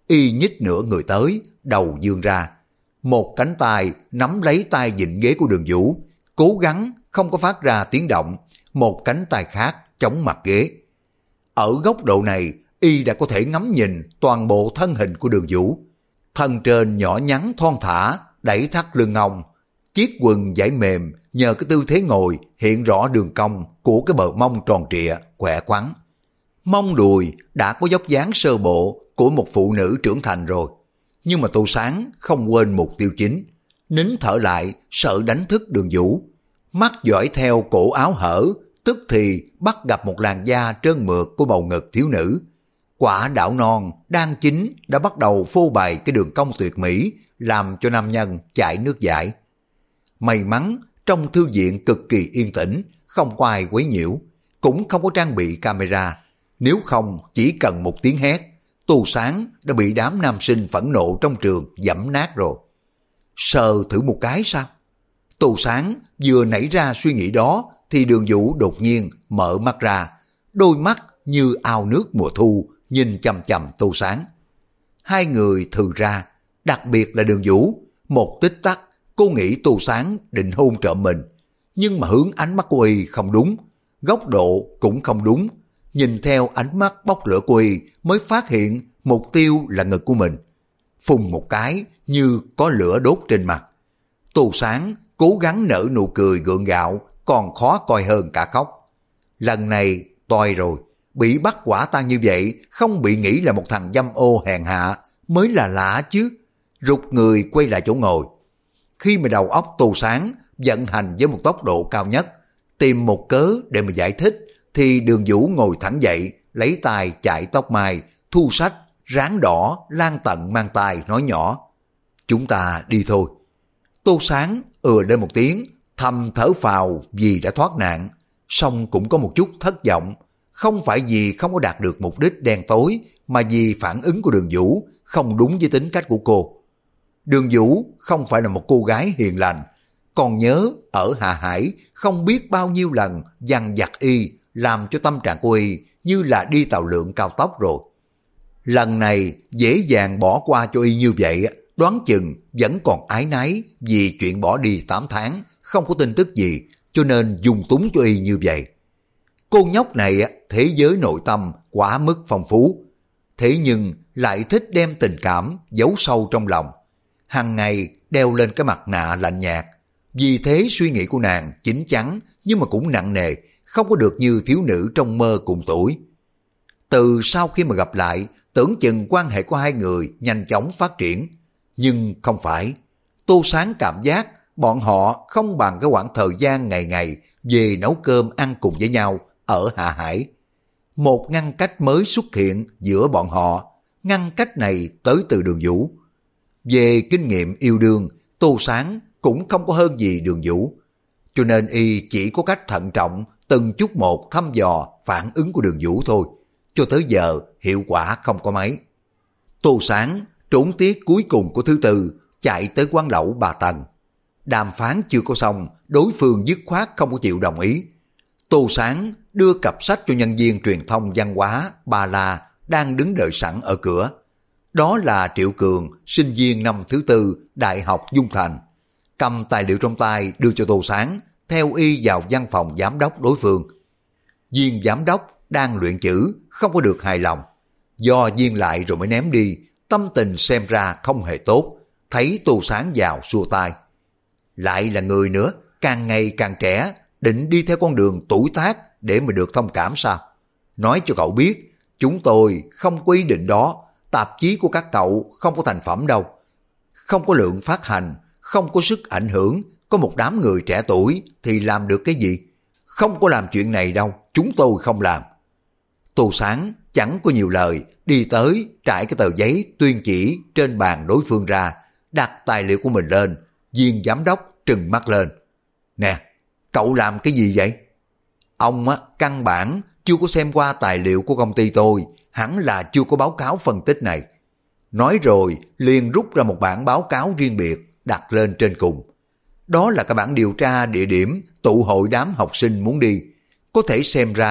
y nhích nửa người tới, đầu dương ra. Một cánh tay nắm lấy tay vịn ghế của Đường Vũ, cố gắng không có phát ra tiếng động, một cánh tay khác chống mặt ghế. Ở góc độ này, y đã có thể ngắm nhìn toàn bộ thân hình của Đường Vũ. Thân trên nhỏ nhắn thon thả, đẩy thắt lưng ông. Chiếc quần vải mềm nhờ cái tư thế ngồi hiện rõ đường cong của cái bờ mông tròn trịa, khỏe khoắn. Mông đùi đã có dốc dáng sơ bộ của một phụ nữ trưởng thành rồi. Nhưng mà Tô Sáng không quên mục tiêu chính. Nín thở lại, sợ đánh thức Đường Vũ. Mắt dõi theo cổ áo hở, tức thì bắt gặp một làn da trơn mượt của bầu ngực thiếu nữ. Quả đảo non đang chín đã bắt đầu phô bày cái đường cong tuyệt mỹ, làm cho nam nhân chảy nước dãi. May mắn trong thư viện cực kỳ yên tĩnh, không có ai quấy nhiễu, cũng không có trang bị camera. Nếu không chỉ cần một tiếng hét, Tô Sáng đã bị đám nam sinh phẫn nộ trong trường giẫm nát rồi. Sờ thử một cái sao? Tô Sáng vừa nảy ra suy nghĩ đó thì Đường Vũ đột nhiên mở mắt ra, đôi mắt như ao nước mùa thu nhìn chằm chằm Tô Sáng. Hai người thừ ra, đặc biệt là Đường Vũ, một tích tắc cô nghĩ Tô Sáng định hôn trộm mình, nhưng mà hướng ánh mắt của y không đúng, góc độ cũng không đúng. Nhìn theo ánh mắt bốc lửa của y mới phát hiện mục tiêu là ngực của mình. Phùng một cái như có lửa đốt trên mặt. Tô Sáng cố gắng nở nụ cười gượng gạo, còn khó coi hơn cả khóc. Lần này toi rồi, bị bắt quả tang như vậy, không bị nghĩ là một thằng dâm ô hèn hạ mới là lạ chứ. Rụt người quay lại chỗ ngồi. Khi mà đầu óc Tô Sáng vận hành với một tốc độ cao nhất, tìm một cớ để mà giải thích, thì Đường Vũ ngồi thẳng dậy, lấy tay chải tóc mai, thu sách, ráng đỏ, lan tận mang tay nói nhỏ: "Chúng ta đi thôi." Tô Sáng lên một tiếng, thầm thở phào vì đã thoát nạn, song cũng có một chút thất vọng, không phải vì không có đạt được mục đích đen tối, mà vì phản ứng của Đường Vũ không đúng với tính cách của cô. Đường Vũ không phải là một cô gái hiền lành, còn nhớ ở Hạ Hải không biết bao nhiêu lần dằn vặt y, làm cho tâm trạng của y như là đi tàu lượn cao tốc rồi. Lần này dễ dàng bỏ qua cho y như vậy, đoán chừng vẫn còn áy náy vì chuyện bỏ đi 8 tháng, không có tin tức gì, cho nên dung túng cho y như vậy. Cô nhóc này thế giới nội tâm quá mức phong phú, thế nhưng lại thích đem tình cảm giấu sâu trong lòng. Hằng ngày đeo lên cái mặt nạ lạnh nhạt, vì thế suy nghĩ của nàng chín chắn nhưng mà cũng nặng nề, không có được như thiếu nữ trong mơ cùng tuổi. Từ sau khi mà gặp lại, tưởng chừng quan hệ của hai người nhanh chóng phát triển, nhưng không phải. Tô Sáng cảm giác bọn họ không bằng cái quãng thời gian ngày ngày về nấu cơm ăn cùng với nhau ở Hạ Hải. Một ngăn cách mới xuất hiện giữa bọn họ, ngăn cách này tới từ Đường Vũ. Về kinh nghiệm yêu đương, Tô Sáng cũng không có hơn gì Đường Vũ, cho nên y chỉ có cách thận trọng từng chút một thăm dò phản ứng của Đường Vũ thôi. Cho tới giờ hiệu quả không có mấy. Tô Sáng trốn tiết cuối cùng của thứ tư, chạy tới quán lẩu Bà Tần. Đàm phán chưa có xong, đối phương dứt khoát không có chịu đồng ý. Tô Sáng đưa cặp sách cho nhân viên truyền thông văn hóa Ba La đang đứng đợi sẵn ở cửa. Đó là Triệu Cường, sinh viên năm thứ tư Đại học Dung Thành. Cầm tài liệu trong tay đưa cho Tô Sáng, theo y vào văn phòng giám đốc đối phương. Viên giám đốc đang luyện chữ, không có được hài lòng. Do viên lại rồi mới ném đi, tâm tình xem ra không hề tốt. Thấy Tô Sáng vào xua tay. Lại là người nữa, càng ngày càng trẻ, định đi theo con đường tuổi tác để mà được thông cảm sao? Nói cho cậu biết, chúng tôi không có ý định đó. Tạp chí của các cậu không có thành phẩm đâu. Không có lượng phát hành, không có sức ảnh hưởng, có một đám người trẻ tuổi thì làm được cái gì? Không có làm chuyện này đâu, chúng tôi không làm. Tô Sáng chẳng có nhiều lời, đi tới trải cái tờ giấy tuyên chỉ trên bàn đối phương ra, đặt tài liệu của mình lên. Viên giám đốc trừng mắt lên. Nè, cậu làm cái gì vậy? Ông căn bản chưa có xem qua tài liệu của công ty tôi, hẳn là chưa có báo cáo phân tích này. Nói rồi liền rút ra một bản báo cáo riêng biệt đặt lên trên cùng. Đó là cái bản điều tra địa điểm tụ hội đám học sinh muốn đi. Có thể xem ra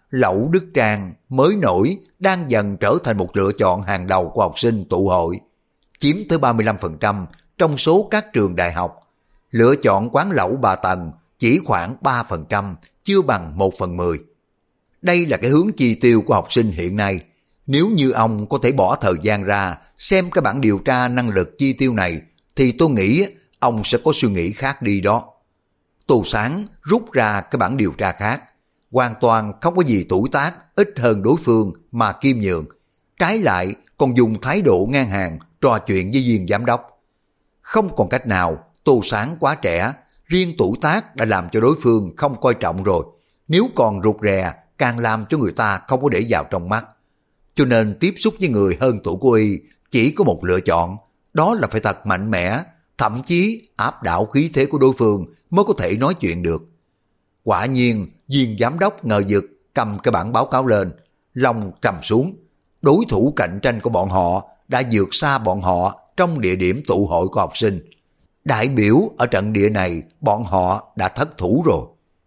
Lẩu Đức Trang mới nổi đang dần trở thành một lựa chọn hàng đầu của học sinh tụ hội, chiếm tới 35% trong số các trường đại học. Lựa chọn quán lẩu Bà Tần chỉ khoảng 3%, chưa bằng 1/10. Đây là cái hướng chi tiêu của học sinh hiện nay. Nếu như ông có thể bỏ thời gian ra xem cái bản điều tra năng lực chi tiêu này, thì tôi nghĩ ông sẽ có suy nghĩ khác đi đó. Tô Sáng rút ra cái bản điều tra khác, hoàn toàn không có gì tuổi tác ít hơn đối phương mà khiêm nhường, trái lại còn dùng thái độ ngang hàng trò chuyện với viên giám đốc. Không còn cách nào, Tô Sáng quá trẻ, riêng tuổi tác đã làm cho đối phương không coi trọng rồi, nếu còn rụt rè càng làm cho người ta không có để vào trong mắt. Cho nên tiếp xúc với người hơn tuổi của y chỉ có một lựa chọn, đó là phải thật mạnh mẽ, thậm chí áp đảo khí thế của đối phương mới có thể nói chuyện được. Quả nhiên, viên giám đốc ngờ vực cầm cái bản báo cáo lên, lòng trầm xuống. Đối thủ cạnh tranh của bọn họ đã vượt xa bọn họ trong địa điểm tụ hội của học sinh. Đại biểu ở trận địa này bọn họ đã thất thủ rồi.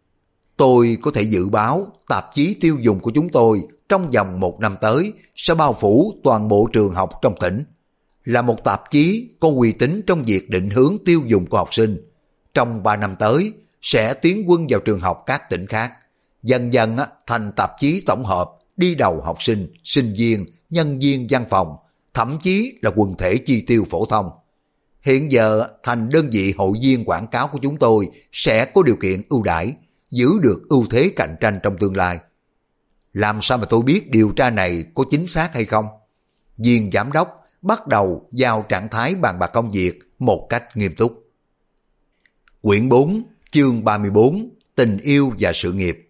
Tôi có thể dự báo tạp chí tiêu dùng của chúng tôi trong vòng 1 năm tới sẽ bao phủ toàn bộ trường học trong tỉnh. Là một tạp chí có uy tín trong việc định hướng tiêu dùng của học sinh. Trong 3 năm tới sẽ tiến quân vào trường học các tỉnh khác, dần dần thành tạp chí tổng hợp đi đầu học sinh, sinh viên, nhân viên văn phòng, thậm chí là quần thể chi tiêu phổ thông. Hiện giờ thành đơn vị hội viên quảng cáo của chúng tôi sẽ có điều kiện ưu đãi, giữ được ưu thế cạnh tranh trong tương lai. Làm sao mà tôi biết điều tra này có chính xác hay không? Viên giám đốc bắt đầu vào trạng thái bàn bạc công việc một cách nghiêm túc. Quyển 4, chương 34, tình yêu và sự nghiệp.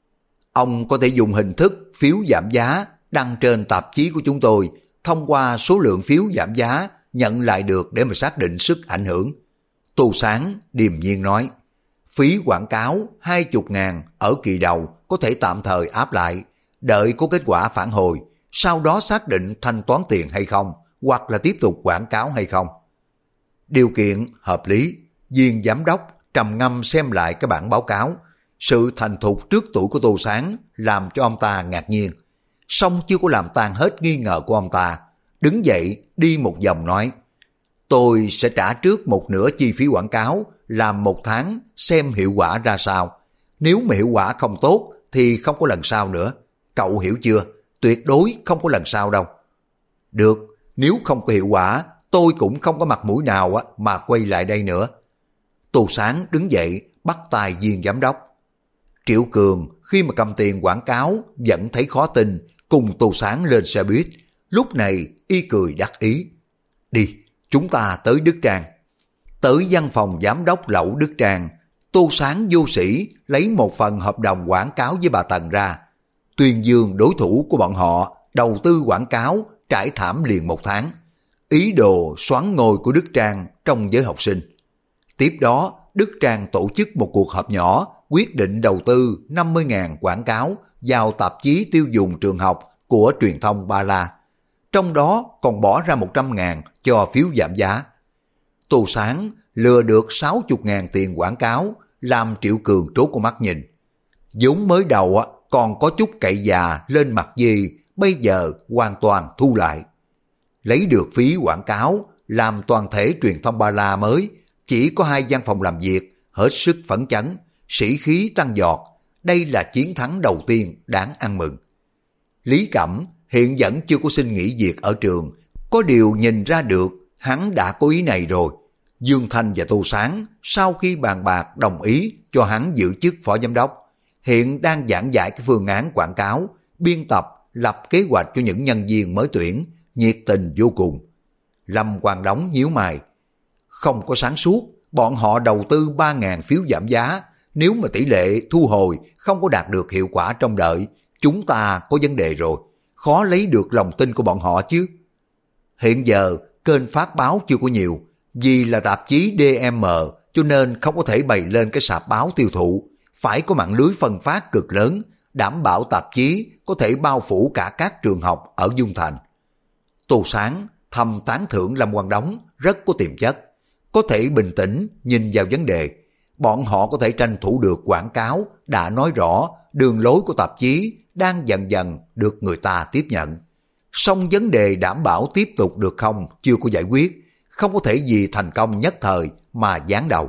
Ông có thể dùng hình thức phiếu giảm giá đăng trên tạp chí của chúng tôi, thông qua số lượng phiếu giảm giá nhận lại được để mà xác định sức ảnh hưởng. Tô Sáng điềm nhiên nói, phí quảng cáo 20.000 ở kỳ đầu có thể tạm thời áp lại, đợi có kết quả phản hồi, sau đó xác định thanh toán tiền hay không, hoặc là tiếp tục quảng cáo hay không. Điều kiện hợp lý. Viên giám đốc trầm ngâm xem lại cái bản báo cáo. Sự thành thục trước tuổi của Tô Sáng làm cho ông ta ngạc nhiên, song chưa có làm tan hết nghi ngờ của ông ta. Đứng dậy đi một vòng nói, tôi sẽ trả trước một nửa chi phí quảng cáo, làm 1 tháng xem hiệu quả ra sao. Nếu mà hiệu quả không tốt thì không có lần sau nữa. Cậu hiểu chưa? Tuyệt đối không có lần sau đâu. Được, nếu không có hiệu quả, tôi cũng không có mặt mũi nào mà quay lại đây nữa. Tô Sáng đứng dậy bắt tay viên giám đốc. Triệu Cường khi mà cầm tiền quảng cáo vẫn thấy khó tin, cùng Tô Sáng lên xe buýt. Lúc này y cười đắc ý. Đi, chúng ta tới Đức Trang. Tới văn phòng giám đốc lẩu Đức Trang, Tô Sáng vô sĩ lấy một phần hợp đồng quảng cáo với bà Tần ra, tuyên dương đối thủ của bọn họ đầu tư quảng cáo trải thảm liền 1 tháng, ý đồ xoán ngôi của Đức Trang trong giới học sinh. Tiếp đó, Đức Trang tổ chức một cuộc họp nhỏ, quyết định đầu tư 50.000 quảng cáo vào tạp chí tiêu dùng trường học của truyền thông Ba La, trong đó còn bỏ ra 100.000 cho phiếu giảm giá. Tô Sáng lừa được 60.000 tiền quảng cáo, làm Triệu Cường trố con mắt nhìn. Vốn mới đầu còn có chút cậy già lên mặt gì, bây giờ hoàn toàn thu lại. Lấy được phí quảng cáo, làm toàn thể truyền thông Ba La mới, chỉ có 2 văn phòng làm việc, hết sức phấn chấn, sĩ khí tăng giọt. Đây là chiến thắng đầu tiên đáng ăn mừng. Lý Cẩm hiện vẫn chưa có xin nghỉ việc ở trường, có điều nhìn ra được hắn đã có ý này rồi. Dương Thanh và Tô Sáng sau khi bàn bạc đồng ý cho hắn giữ chức phó giám đốc, hiện đang giảng giải cái phương án quảng cáo, biên tập, lập kế hoạch cho những nhân viên mới tuyển, nhiệt tình vô cùng. Lâm Quang Đống nhíu mày, không có sáng suốt, bọn họ đầu tư 3.000 phiếu giảm giá, nếu mà tỷ lệ thu hồi không có đạt được hiệu quả trong đợi, chúng ta có vấn đề rồi, khó lấy được lòng tin của bọn họ chứ. Hiện giờ kênh phát báo chưa có nhiều, vì là tạp chí DM cho nên không có thể bày lên cái sạp báo tiêu thụ, phải có mạng lưới phân phát cực lớn, đảm bảo tạp chí có thể bao phủ cả các trường học ở Dung Thành. Tô Sáng thầm tán thưởng Lâm Quang Đống rất có tiềm chất, có thể bình tĩnh nhìn vào vấn đề. Bọn họ có thể tranh thủ được quảng cáo, đã nói rõ đường lối của tạp chí đang dần dần được người ta tiếp nhận. Song vấn đề đảm bảo tiếp tục được không chưa có giải quyết, không có thể vì thành công nhất thời mà giáng đầu.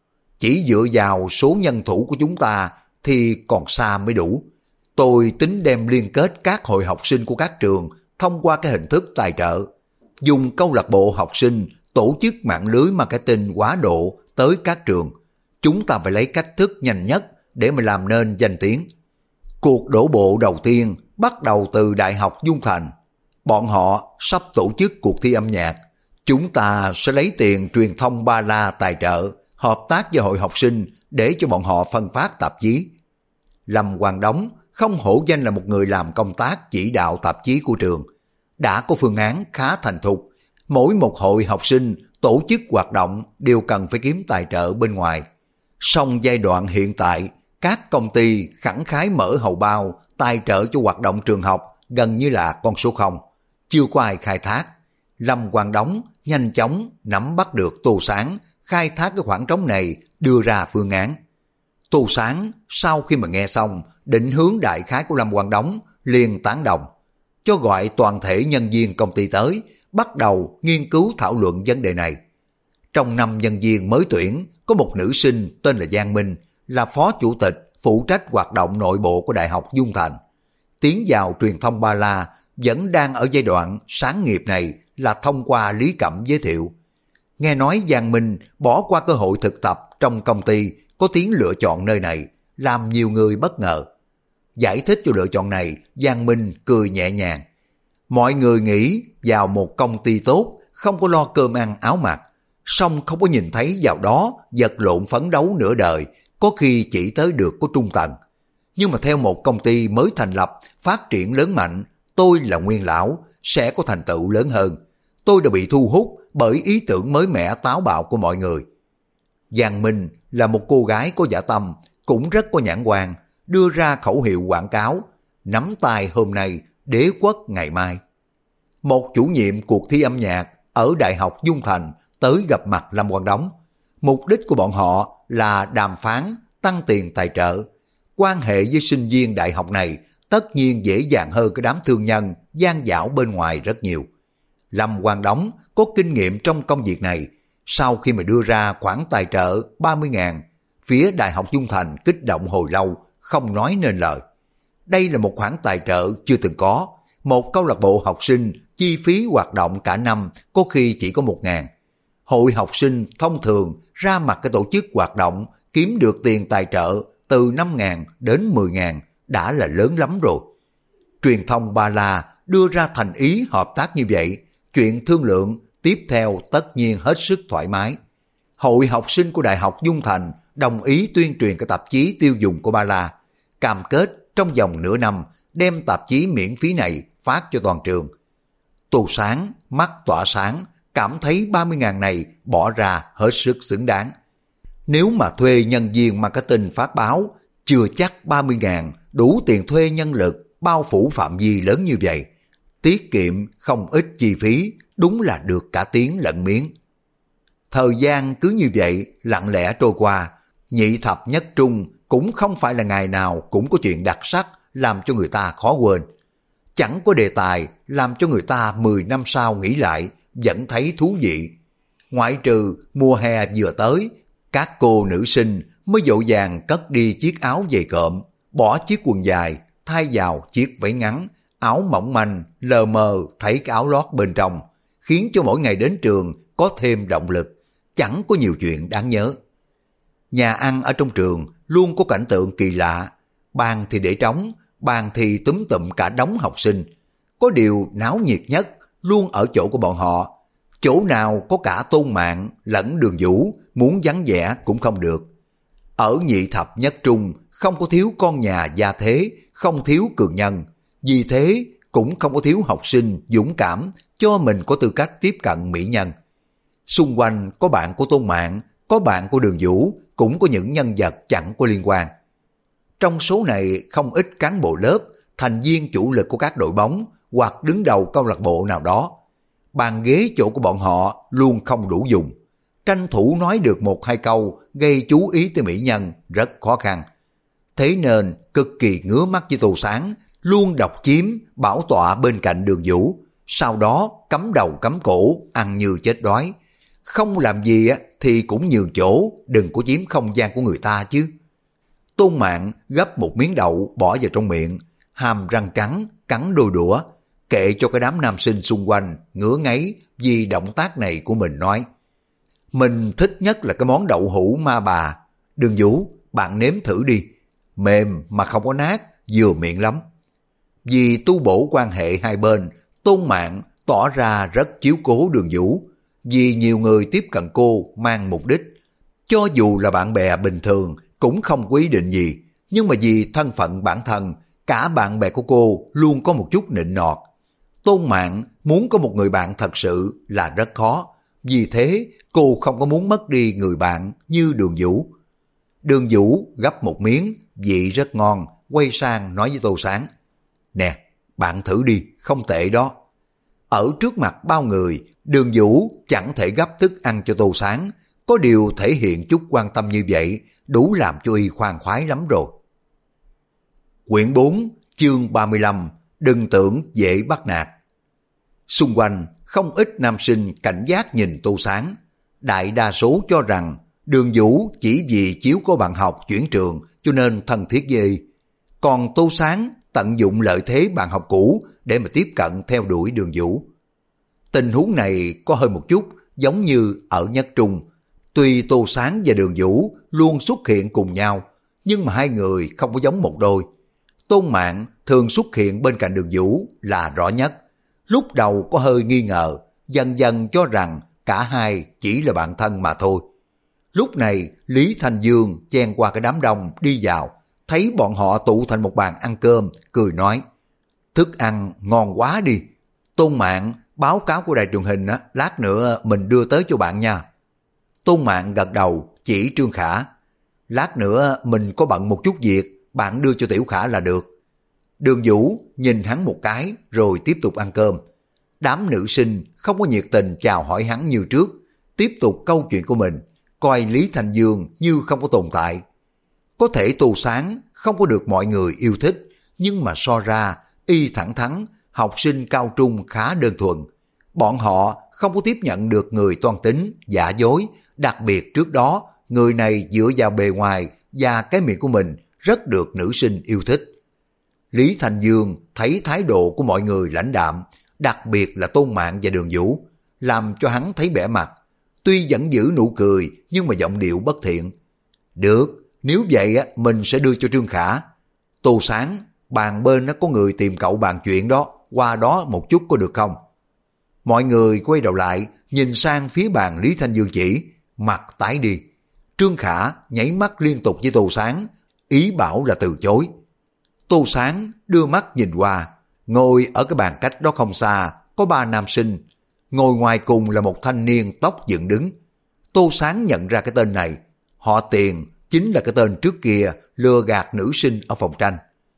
Chỉ dựa vào số nhân thủ của chúng ta thì còn xa mới đủ. Tôi tính đem liên kết các hội học sinh của các trường thông qua cái hình thức tài trợ, dùng câu lạc bộ học sinh tổ chức mạng lưới marketing quá độ tới các trường. Chúng ta phải lấy cách thức nhanh nhất để mà làm nên danh tiếng. Cuộc đổ bộ đầu tiên bắt đầu từ Đại học Dung Thành. Bọn họ sắp tổ chức cuộc thi âm nhạc. Chúng ta sẽ lấy tiền truyền thông Ba La tài trợ, hợp tác với hội học sinh để cho bọn họ phân phát tạp chí. Lâm Quang Đống không hổ danh là một người làm công tác chỉ đạo tạp chí của trường. Đã có phương án khá thành thục. Mỗi một hội học sinh tổ chức hoạt động đều cần phải kiếm tài trợ bên ngoài. Song giai đoạn hiện tại, các công ty khẳng khái mở hầu bao tài trợ cho hoạt động trường học gần như là con số 0. Chưa có ai khai thác. Lâm Quang Đống nhanh chóng nắm bắt được Tô Sáng khai thác cái khoảng trống này, đưa ra phương án. Tô Sáng sau khi mà nghe xong định hướng đại khái của Lâm Quang Đống liền tán đồng, cho gọi toàn thể nhân viên công ty tới, bắt đầu nghiên cứu thảo luận vấn đề này. Trong 5 nhân viên mới tuyển, có một nữ sinh tên là Giang Minh, là phó chủ tịch phụ trách hoạt động nội bộ của Đại học Dung Thành. Tiến vào truyền thông Ba La vẫn đang ở giai đoạn sáng nghiệp này là thông qua Lý Cẩm giới thiệu. Nghe nói Giang Minh bỏ qua cơ hội thực tập trong công ty có tiếng lựa chọn nơi này, làm nhiều người bất ngờ. Giải thích cho lựa chọn này, Giang Minh cười nhẹ nhàng. Mọi người nghĩ vào một công ty tốt, không có lo cơm ăn áo mặc, song không có nhìn thấy vào đó vật lộn phấn đấu nửa đời, có khi chỉ tới được có trung tầng. Nhưng mà theo một công ty mới thành lập, phát triển lớn mạnh, tôi là nguyên lão, sẽ có thành tựu lớn hơn. Tôi đã bị thu hút bởi ý tưởng mới mẻ táo bạo của mọi người. Giang Minh là một cô gái có dã tâm, cũng rất có nhãn quan, đưa ra khẩu hiệu quảng cáo, nắm tay hôm nay, đế quốc ngày mai. Một chủ nhiệm cuộc thi âm nhạc ở Đại học Dung Thành tới gặp mặt Lâm Quang Đống. Mục đích của bọn họ là đàm phán, tăng tiền tài trợ. Quan hệ với sinh viên đại học này tất nhiên dễ dàng hơn cái đám thương nhân gian dảo bên ngoài rất nhiều. Lâm Quang Đống có kinh nghiệm trong công việc này. Sau khi mà đưa ra khoản tài trợ 30.000, phía Đại học Dung Thành kích động hồi lâu, không nói nên lời. Đây là một khoản tài trợ chưa từng có. Một câu lạc bộ học sinh chi phí hoạt động cả năm có khi chỉ có 1.000. Hội học sinh thông thường ra mặt cái tổ chức hoạt động kiếm được tiền tài trợ từ 5.000 đến 10.000 đã là lớn lắm rồi. Truyền thông Ba La đưa ra thành ý hợp tác như vậy, chuyện thương lượng tiếp theo tất nhiên hết sức thoải mái. Hội học sinh của Đại học Dung Thành đồng ý tuyên truyền cái tạp chí tiêu dùng của Ba La, cam kết trong vòng nửa năm đem tạp chí miễn phí này phát cho toàn trường. Tô Sáng mắt tỏa sáng, cảm thấy 30.000 này bỏ ra hết sức xứng đáng. Nếu mà thuê nhân viên marketing phát báo, chưa chắc 30.000 đủ tiền thuê nhân lực bao phủ phạm vi lớn như vậy. Tiết kiệm không ít chi phí, đúng là được cả tiếng lẫn miếng. Thời gian cứ như vậy lặng lẽ trôi qua. Nhị thập nhất trung cũng không phải là ngày nào cũng có chuyện đặc sắc làm cho người ta khó quên. Chẳng có đề tài làm cho người ta 10 năm sau nghĩ lại vẫn thấy thú vị. Ngoại trừ mùa hè vừa tới, các cô nữ sinh mới dội vàng cất đi chiếc áo dày cộm, bỏ chiếc quần dài, thay vào chiếc váy ngắn, áo mỏng manh, lờ mờ thấy cái áo lót bên trong, khiến cho mỗi ngày đến trường có thêm động lực, chẳng có nhiều chuyện đáng nhớ. Nhà ăn ở trong trường luôn có cảnh tượng kỳ lạ, bàn thì để trống, bàn thì túm tụm cả đống học sinh. Có điều náo nhiệt nhất luôn ở chỗ của bọn họ. Chỗ nào có cả Tôn Mạn lẫn Đường Vũ, muốn vắng vẻ cũng không được. Ở nhị thập nhất trung không có thiếu con nhà gia thế, không thiếu cường nhân. Vì thế cũng không có thiếu học sinh dũng cảm cho mình có tư cách tiếp cận mỹ nhân. Xung quanh có bạn của Tôn Mạn, có bạn của Đường Vũ, cũng có những nhân vật chẳng có liên quan. Trong số này không ít cán bộ lớp, thành viên chủ lực của các đội bóng hoặc đứng đầu câu lạc bộ nào đó. Bàn ghế chỗ của bọn họ luôn không đủ dùng. Tranh thủ nói được 1-2 câu gây chú ý tới mỹ nhân rất khó khăn. Thế nên cực kỳ ngứa mắt với Tô Sáng, luôn độc chiếm bảo tọa bên cạnh Đường Vũ, sau đó cắm đầu cắm cổ ăn như chết đói. Không làm gì thì cũng nhường chỗ, đừng có chiếm không gian của người ta chứ. Tôn Mạn gấp một miếng đậu bỏ vào trong miệng, hàm răng trắng cắn đôi đũa, kệ cho cái đám nam sinh xung quanh ngứa ngáy vì động tác này của mình, nói: mình thích nhất là cái món đậu hũ ma bà. Đường Vũ, bạn nếm thử đi, mềm mà không có nát, vừa miệng lắm. Vì tu bổ quan hệ hai bên, Tôn Mạn tỏ ra rất chiếu cố Đường Vũ, vì nhiều người tiếp cận cô mang mục đích. Cho dù là bạn bè bình thường cũng không có ý định gì, nhưng mà vì thân phận bản thân, cả bạn bè của cô luôn có một chút nịnh nọt. Tôn Mạn muốn có một người bạn thật sự là rất khó, vì thế cô không có muốn mất đi người bạn như Đường Vũ. Đường Vũ gấp một miếng, vị rất ngon, quay sang nói với Tô Sáng: nè, bạn thử đi, không tệ đó. Ở trước mặt bao người, Đường Vũ chẳng thể gấp thức ăn cho Tô Sáng, có điều thể hiện chút quan tâm như vậy đủ làm cho y khoan khoái lắm rồi. Quyển 4, chương 35, đừng tưởng dễ bắt nạt. Xung quanh không ít nam sinh cảnh giác nhìn Tô Sáng, đại đa số cho rằng Đường Vũ chỉ vì chiếu có bạn học chuyển trường cho nên thân thiết với y. Còn Tô Sáng tận dụng lợi thế bạn học cũ để mà tiếp cận theo đuổi Đường Vũ. Tình huống này có hơi một chút giống như ở Nhất Trung. Tuy Tô Sáng và Đường Vũ luôn xuất hiện cùng nhau, nhưng mà hai người không có giống một đôi. Tôn Mạn thường xuất hiện bên cạnh Đường Vũ là rõ nhất. Lúc đầu có hơi nghi ngờ, dần dần cho rằng cả hai chỉ là bạn thân mà thôi. Lúc này Lý Thanh Dương chen qua cái đám đông đi vào, thấy bọn họ tụ thành một bàn ăn cơm, cười nói: thức ăn ngon quá đi. Tôn Mạn, báo cáo của đài truyền hình lát nữa mình đưa tới cho bạn nha. Tôn Mạn gật đầu chỉ Trương Khả: lát nữa mình có bận một chút việc, bạn đưa cho Tiểu Khả là được. Đường Vũ nhìn hắn một cái rồi tiếp tục ăn cơm. Đám nữ sinh không có nhiệt tình chào hỏi hắn như trước, tiếp tục câu chuyện của mình, coi Lý Thanh Dương như không có tồn tại. Có thể Tô Sáng không có được mọi người yêu thích, nhưng mà so ra y thẳng thắn, học sinh cao trung khá đơn thuần. Bọn họ không có tiếp nhận được người toan tính, giả dối, đặc biệt trước đó người này dựa vào bề ngoài và cái miệng của mình rất được nữ sinh yêu thích. Lý Thanh Dương thấy thái độ của mọi người lãnh đạm, đặc biệt là Tôn Mạn và Đường Vũ, làm cho hắn thấy bẽ mặt. Tuy vẫn giữ nụ cười nhưng mà giọng điệu bất thiện. Được, nếu vậy mình sẽ đưa cho Trương Khả. Tô Sáng, bàn bên có người tìm cậu bàn chuyện đó, qua đó một chút có được không? Mọi người quay đầu lại, nhìn sang phía bàn Lý Thanh Dương chỉ, mặt tái đi. Trương Khả nháy mắt liên tục với Tô Sáng, ý bảo là từ chối. Tô Sáng đưa mắt nhìn qua, ngồi ở cái bàn cách đó không xa, có ba nam sinh. Ngồi ngoài cùng là một thanh niên tóc dựng đứng. Tô Sáng nhận ra cái tên này, họ Tiền, chính là cái tên trước kia lừa gạt nữ sinh ở phòng tranh.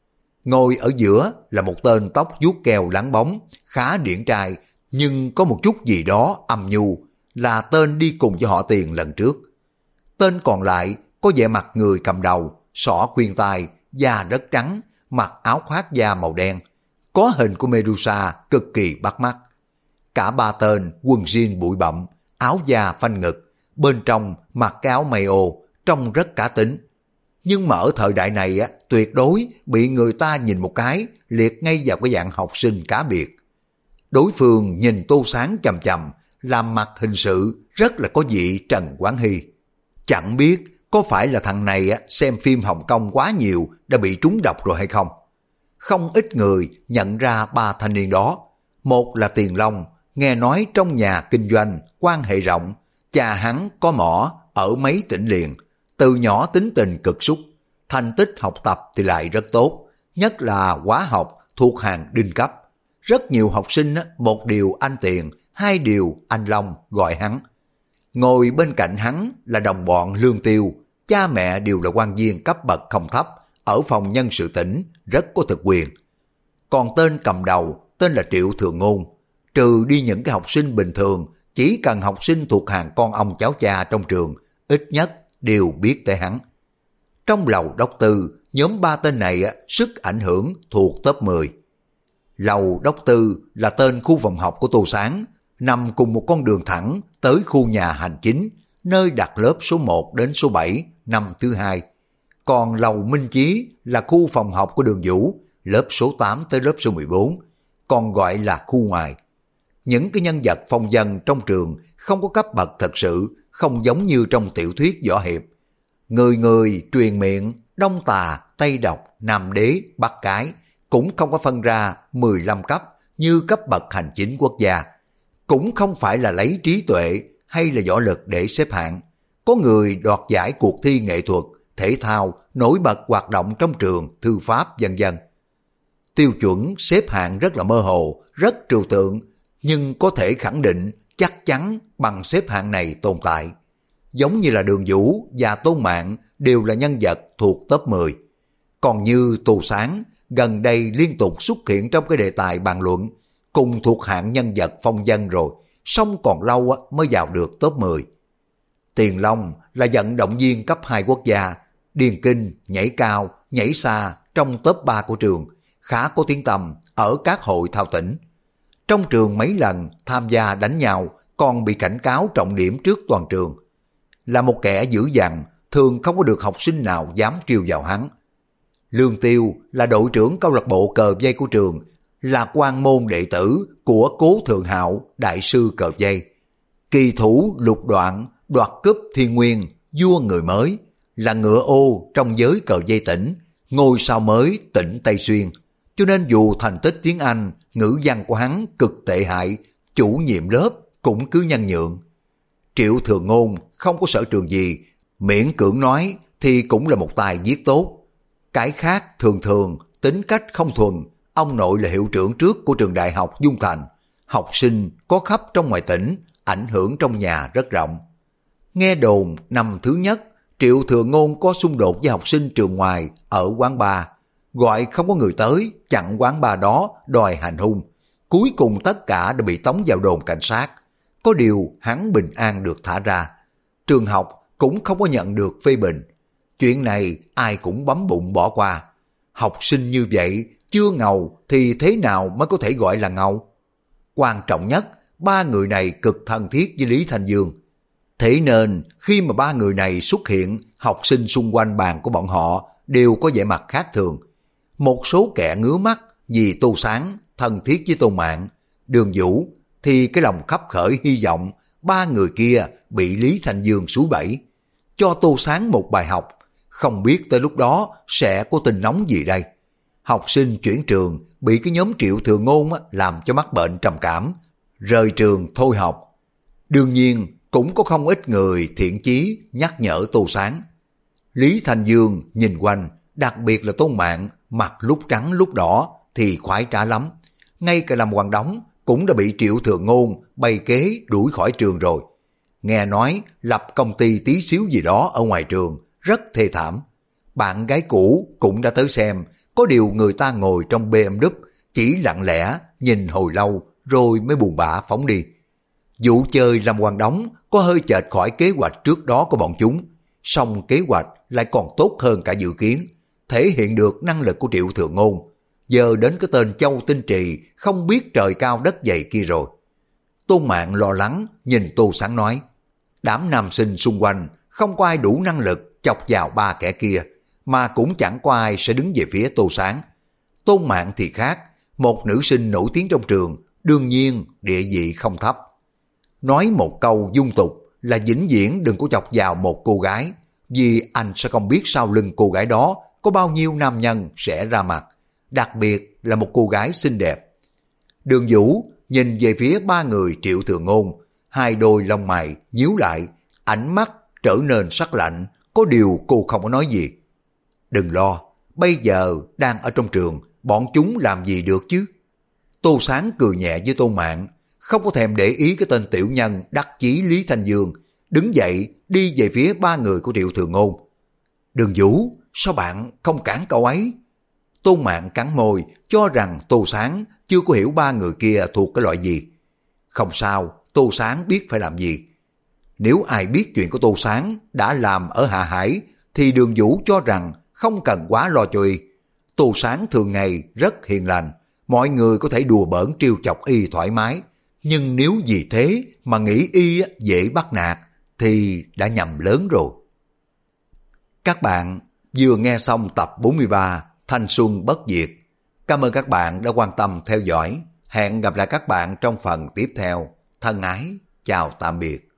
Ngồi ở giữa là một tên tóc vuốt keo láng bóng, khá điển trai, nhưng có một chút gì đó âm nhu, là tên đi cùng với họ Tiền lần trước. Tên còn lại có vẻ mặt người cầm đầu, xỏ khuyên tai, da rất trắng, mặc áo khoác da màu đen, có hình của Medusa cực kỳ bắt mắt. Cả ba tên quần jean bụi bặm, áo da phanh ngực, bên trong mặc cái áo mayo, trông rất cá tính. Nhưng mà ở thời đại này tuyệt đối bị người ta nhìn một cái liệt ngay vào cái dạng học sinh cá biệt. Đối phương nhìn Tô Sáng chằm chằm, làm mặt hình sự rất là có vị Trần Quán Hy. Chẳng biết có phải là thằng này xem phim Hồng Kông quá nhiều đã bị trúng độc rồi hay không? Không ít người nhận ra ba thanh niên đó. Một là Tiền Long, nghe nói trong nhà kinh doanh, quan hệ rộng, cha hắn có mỏ ở mấy tỉnh liền, từ nhỏ tính tình cực súc, thành tích học tập thì lại rất tốt, nhất là hóa học thuộc hàng đinh cấp. Rất nhiều học sinh một điều anh Tiền, hai điều anh Long gọi hắn. Ngồi bên cạnh hắn là đồng bọn Lương Tiêu, cha mẹ đều là quan viên cấp bậc không thấp, ở phòng nhân sự tỉnh, rất có thực quyền. Còn tên cầm đầu, tên là Triệu Thường Ngôn, trừ đi những cái học sinh bình thường, chỉ cần học sinh thuộc hàng con ông cháu cha trong trường, ít nhất đều biết tới hắn. Trong lầu đốc tư, nhóm ba tên này sức ảnh hưởng thuộc top 10. Lầu Đốc Tư là tên khu phòng học của Tô Sáng, nằm cùng một con đường thẳng tới khu nhà hành chính, nơi đặt lớp số 1 đến số 7 năm thứ hai. Còn lầu Minh Chí là khu phòng học của Đường Vũ, lớp số 8 tới lớp số 14, còn gọi là khu ngoài. Những cái nhân vật phong dân trong trường không có cấp bậc thật sự, không giống như trong tiểu thuyết võ hiệp. Người người truyền miệng, Đông Tà, Tây Độc, Nam Đế, Bắc Cái cũng không có phân ra 15 cấp như cấp bậc hành chính quốc gia. Cũng không phải là lấy trí tuệ hay là võ lực để xếp hạng. Có người đoạt giải cuộc thi nghệ thuật, thể thao, nổi bật hoạt động trong trường, thư pháp, vân vân. Tiêu chuẩn xếp hạng rất là mơ hồ, rất trừu tượng, nhưng có thể khẳng định chắc chắn bằng xếp hạng này tồn tại. Giống như là Đường Vũ và Tôn Mạn đều là nhân vật thuộc top 10. Còn như Tô Sáng gần đây liên tục xuất hiện trong cái đề tài bàn luận, cùng thuộc hạng nhân vật phong dân rồi, song còn lâu mới vào được top 10. Tiền Long là vận động viên cấp 2 quốc gia, điền kinh, nhảy cao, nhảy xa trong top 3 của trường, khá có tiếng tăm ở các hội thao tỉnh. Trong trường mấy lần tham gia đánh nhau còn bị cảnh cáo trọng điểm trước toàn trường. Là một kẻ dữ dằn, thường không có được học sinh nào dám trêu vào hắn. Lương Tiêu là đội trưởng câu lạc bộ cờ vây của trường, là quan môn đệ tử của Cố Thượng Hạo, đại sư cờ vây. Kỳ thủ Lục Đoạn đoạt cúp Thiên Nguyên, vua người mới, là ngựa ô trong giới cờ vây tỉnh, ngôi sao mới tỉnh Tây Xuyên. Cho nên dù thành tích tiếng Anh, ngữ văn của hắn cực tệ hại, chủ nhiệm lớp cũng cứ nhân nhượng. Triệu Thường Ngôn không có sở trường gì, miễn cưỡng nói thì cũng là một tài viết tốt. Cái khác thường thường, tính cách không thuần, ông nội là hiệu trưởng trước của trường đại học Dung Thành, học sinh có khắp trong ngoài tỉnh, ảnh hưởng trong nhà rất rộng. Nghe đồn năm thứ nhất, Triệu Thường Ngôn có xung đột với học sinh trường ngoài ở quán bar, gọi không có người tới, chặn quán bar đó đòi hành hung. Cuối cùng tất cả đã bị tống vào đồn cảnh sát. Có điều hắn bình an được thả ra. Trường học cũng không có nhận được phê bình. Chuyện này ai cũng bấm bụng bỏ qua. Học sinh như vậy chưa ngầu thì thế nào mới có thể gọi là ngầu? Quan trọng nhất, ba người này cực thân thiết với Lý Thanh Dương. Thế nên khi mà ba người này xuất hiện, học sinh xung quanh bàn của bọn họ đều có vẻ mặt khác thường. Một số kẻ ngứa mắt vì Tô Sáng thân thiết với Tôn Mạn, Đường Vũ thì cái lòng khấp khởi hy vọng ba người kia bị Lý Thanh Dương xúi bẫy. Cho Tô Sáng một bài học, không biết tới lúc đó sẽ có tin nóng gì đây. Học sinh chuyển trường bị cái nhóm Triệu Thường Ngôn làm cho mắc bệnh trầm cảm, rời trường thôi học. Đương nhiên cũng có không ít người thiện chí nhắc nhở Tô Sáng. Lý Thanh Dương nhìn quanh, đặc biệt là Tôn Mạn, mặt lúc trắng lúc đỏ thì khoái trá lắm. Ngay cả Lâm Quang Đống cũng đã bị Triệu Thường Ngôn bày kế đuổi khỏi trường rồi. Nghe nói lập công ty tí xíu gì đó ở ngoài trường, rất thê thảm. Bạn gái cũ cũng đã tới xem, có điều người ta ngồi trong BMW, chỉ lặng lẽ nhìn hồi lâu rồi mới buồn bã phóng đi. Vụ chơi Lâm Quang Đống có hơi chệch khỏi kế hoạch trước đó của bọn chúng, song kế hoạch lại còn tốt hơn cả dự kiến, thể hiện được năng lực của Triệu Thường Ngôn. Giờ đến cái tên Châu Tinh Trì không biết trời cao đất dày kia rồi. Tôn Mạn lo lắng nhìn Tô Sáng nói, đám nam sinh xung quanh không có ai đủ năng lực chọc vào ba kẻ kia, mà cũng chẳng có ai sẽ đứng về phía Tô Sáng. Tôn Mạn thì khác, một nữ sinh nổi tiếng trong trường, đương nhiên địa vị không thấp. Nói một câu dung tục là vĩnh viễn đừng có chọc vào một cô gái, vì anh sẽ không biết sau lưng cô gái đó có bao nhiêu nam nhân sẽ ra mặt, đặc biệt là một cô gái xinh đẹp. Đường Vũ nhìn về phía ba người Triệu Thường Ngôn, hai đôi lông mày nhíu lại, ánh mắt trở nên sắc lạnh, có điều cô không có nói gì. Đừng lo, bây giờ đang ở trong trường, bọn chúng làm gì được chứ? Tô Sáng cười nhẹ với Tôn Mạn, không có thèm để ý cái tên tiểu nhân đắc chí Lý Thanh Dương, đứng dậy đi về phía ba người của Triệu Thường Ngôn. Đường Vũ, sao bạn không cản cậu ấy? Tôn Mạn cắn môi, cho rằng Tô Sáng chưa có hiểu ba người kia thuộc cái loại gì. Không sao, Tô Sáng biết phải làm gì. Nếu ai biết chuyện của Tô Sáng đã làm ở Hạ Hải, thì Đường Vũ cho rằng không cần quá lo cho y. Tô Sáng thường ngày rất hiền lành, mọi người có thể đùa bỡn trêu chọc y thoải mái, nhưng nếu vì thế mà nghĩ y dễ bắt nạt thì đã nhầm lớn rồi. Các bạn vừa nghe xong tập 43 Thanh Xuân Bất Diệt. Cảm ơn các bạn đã quan tâm theo dõi. Hẹn gặp lại các bạn trong phần tiếp theo. Thân ái, chào tạm biệt.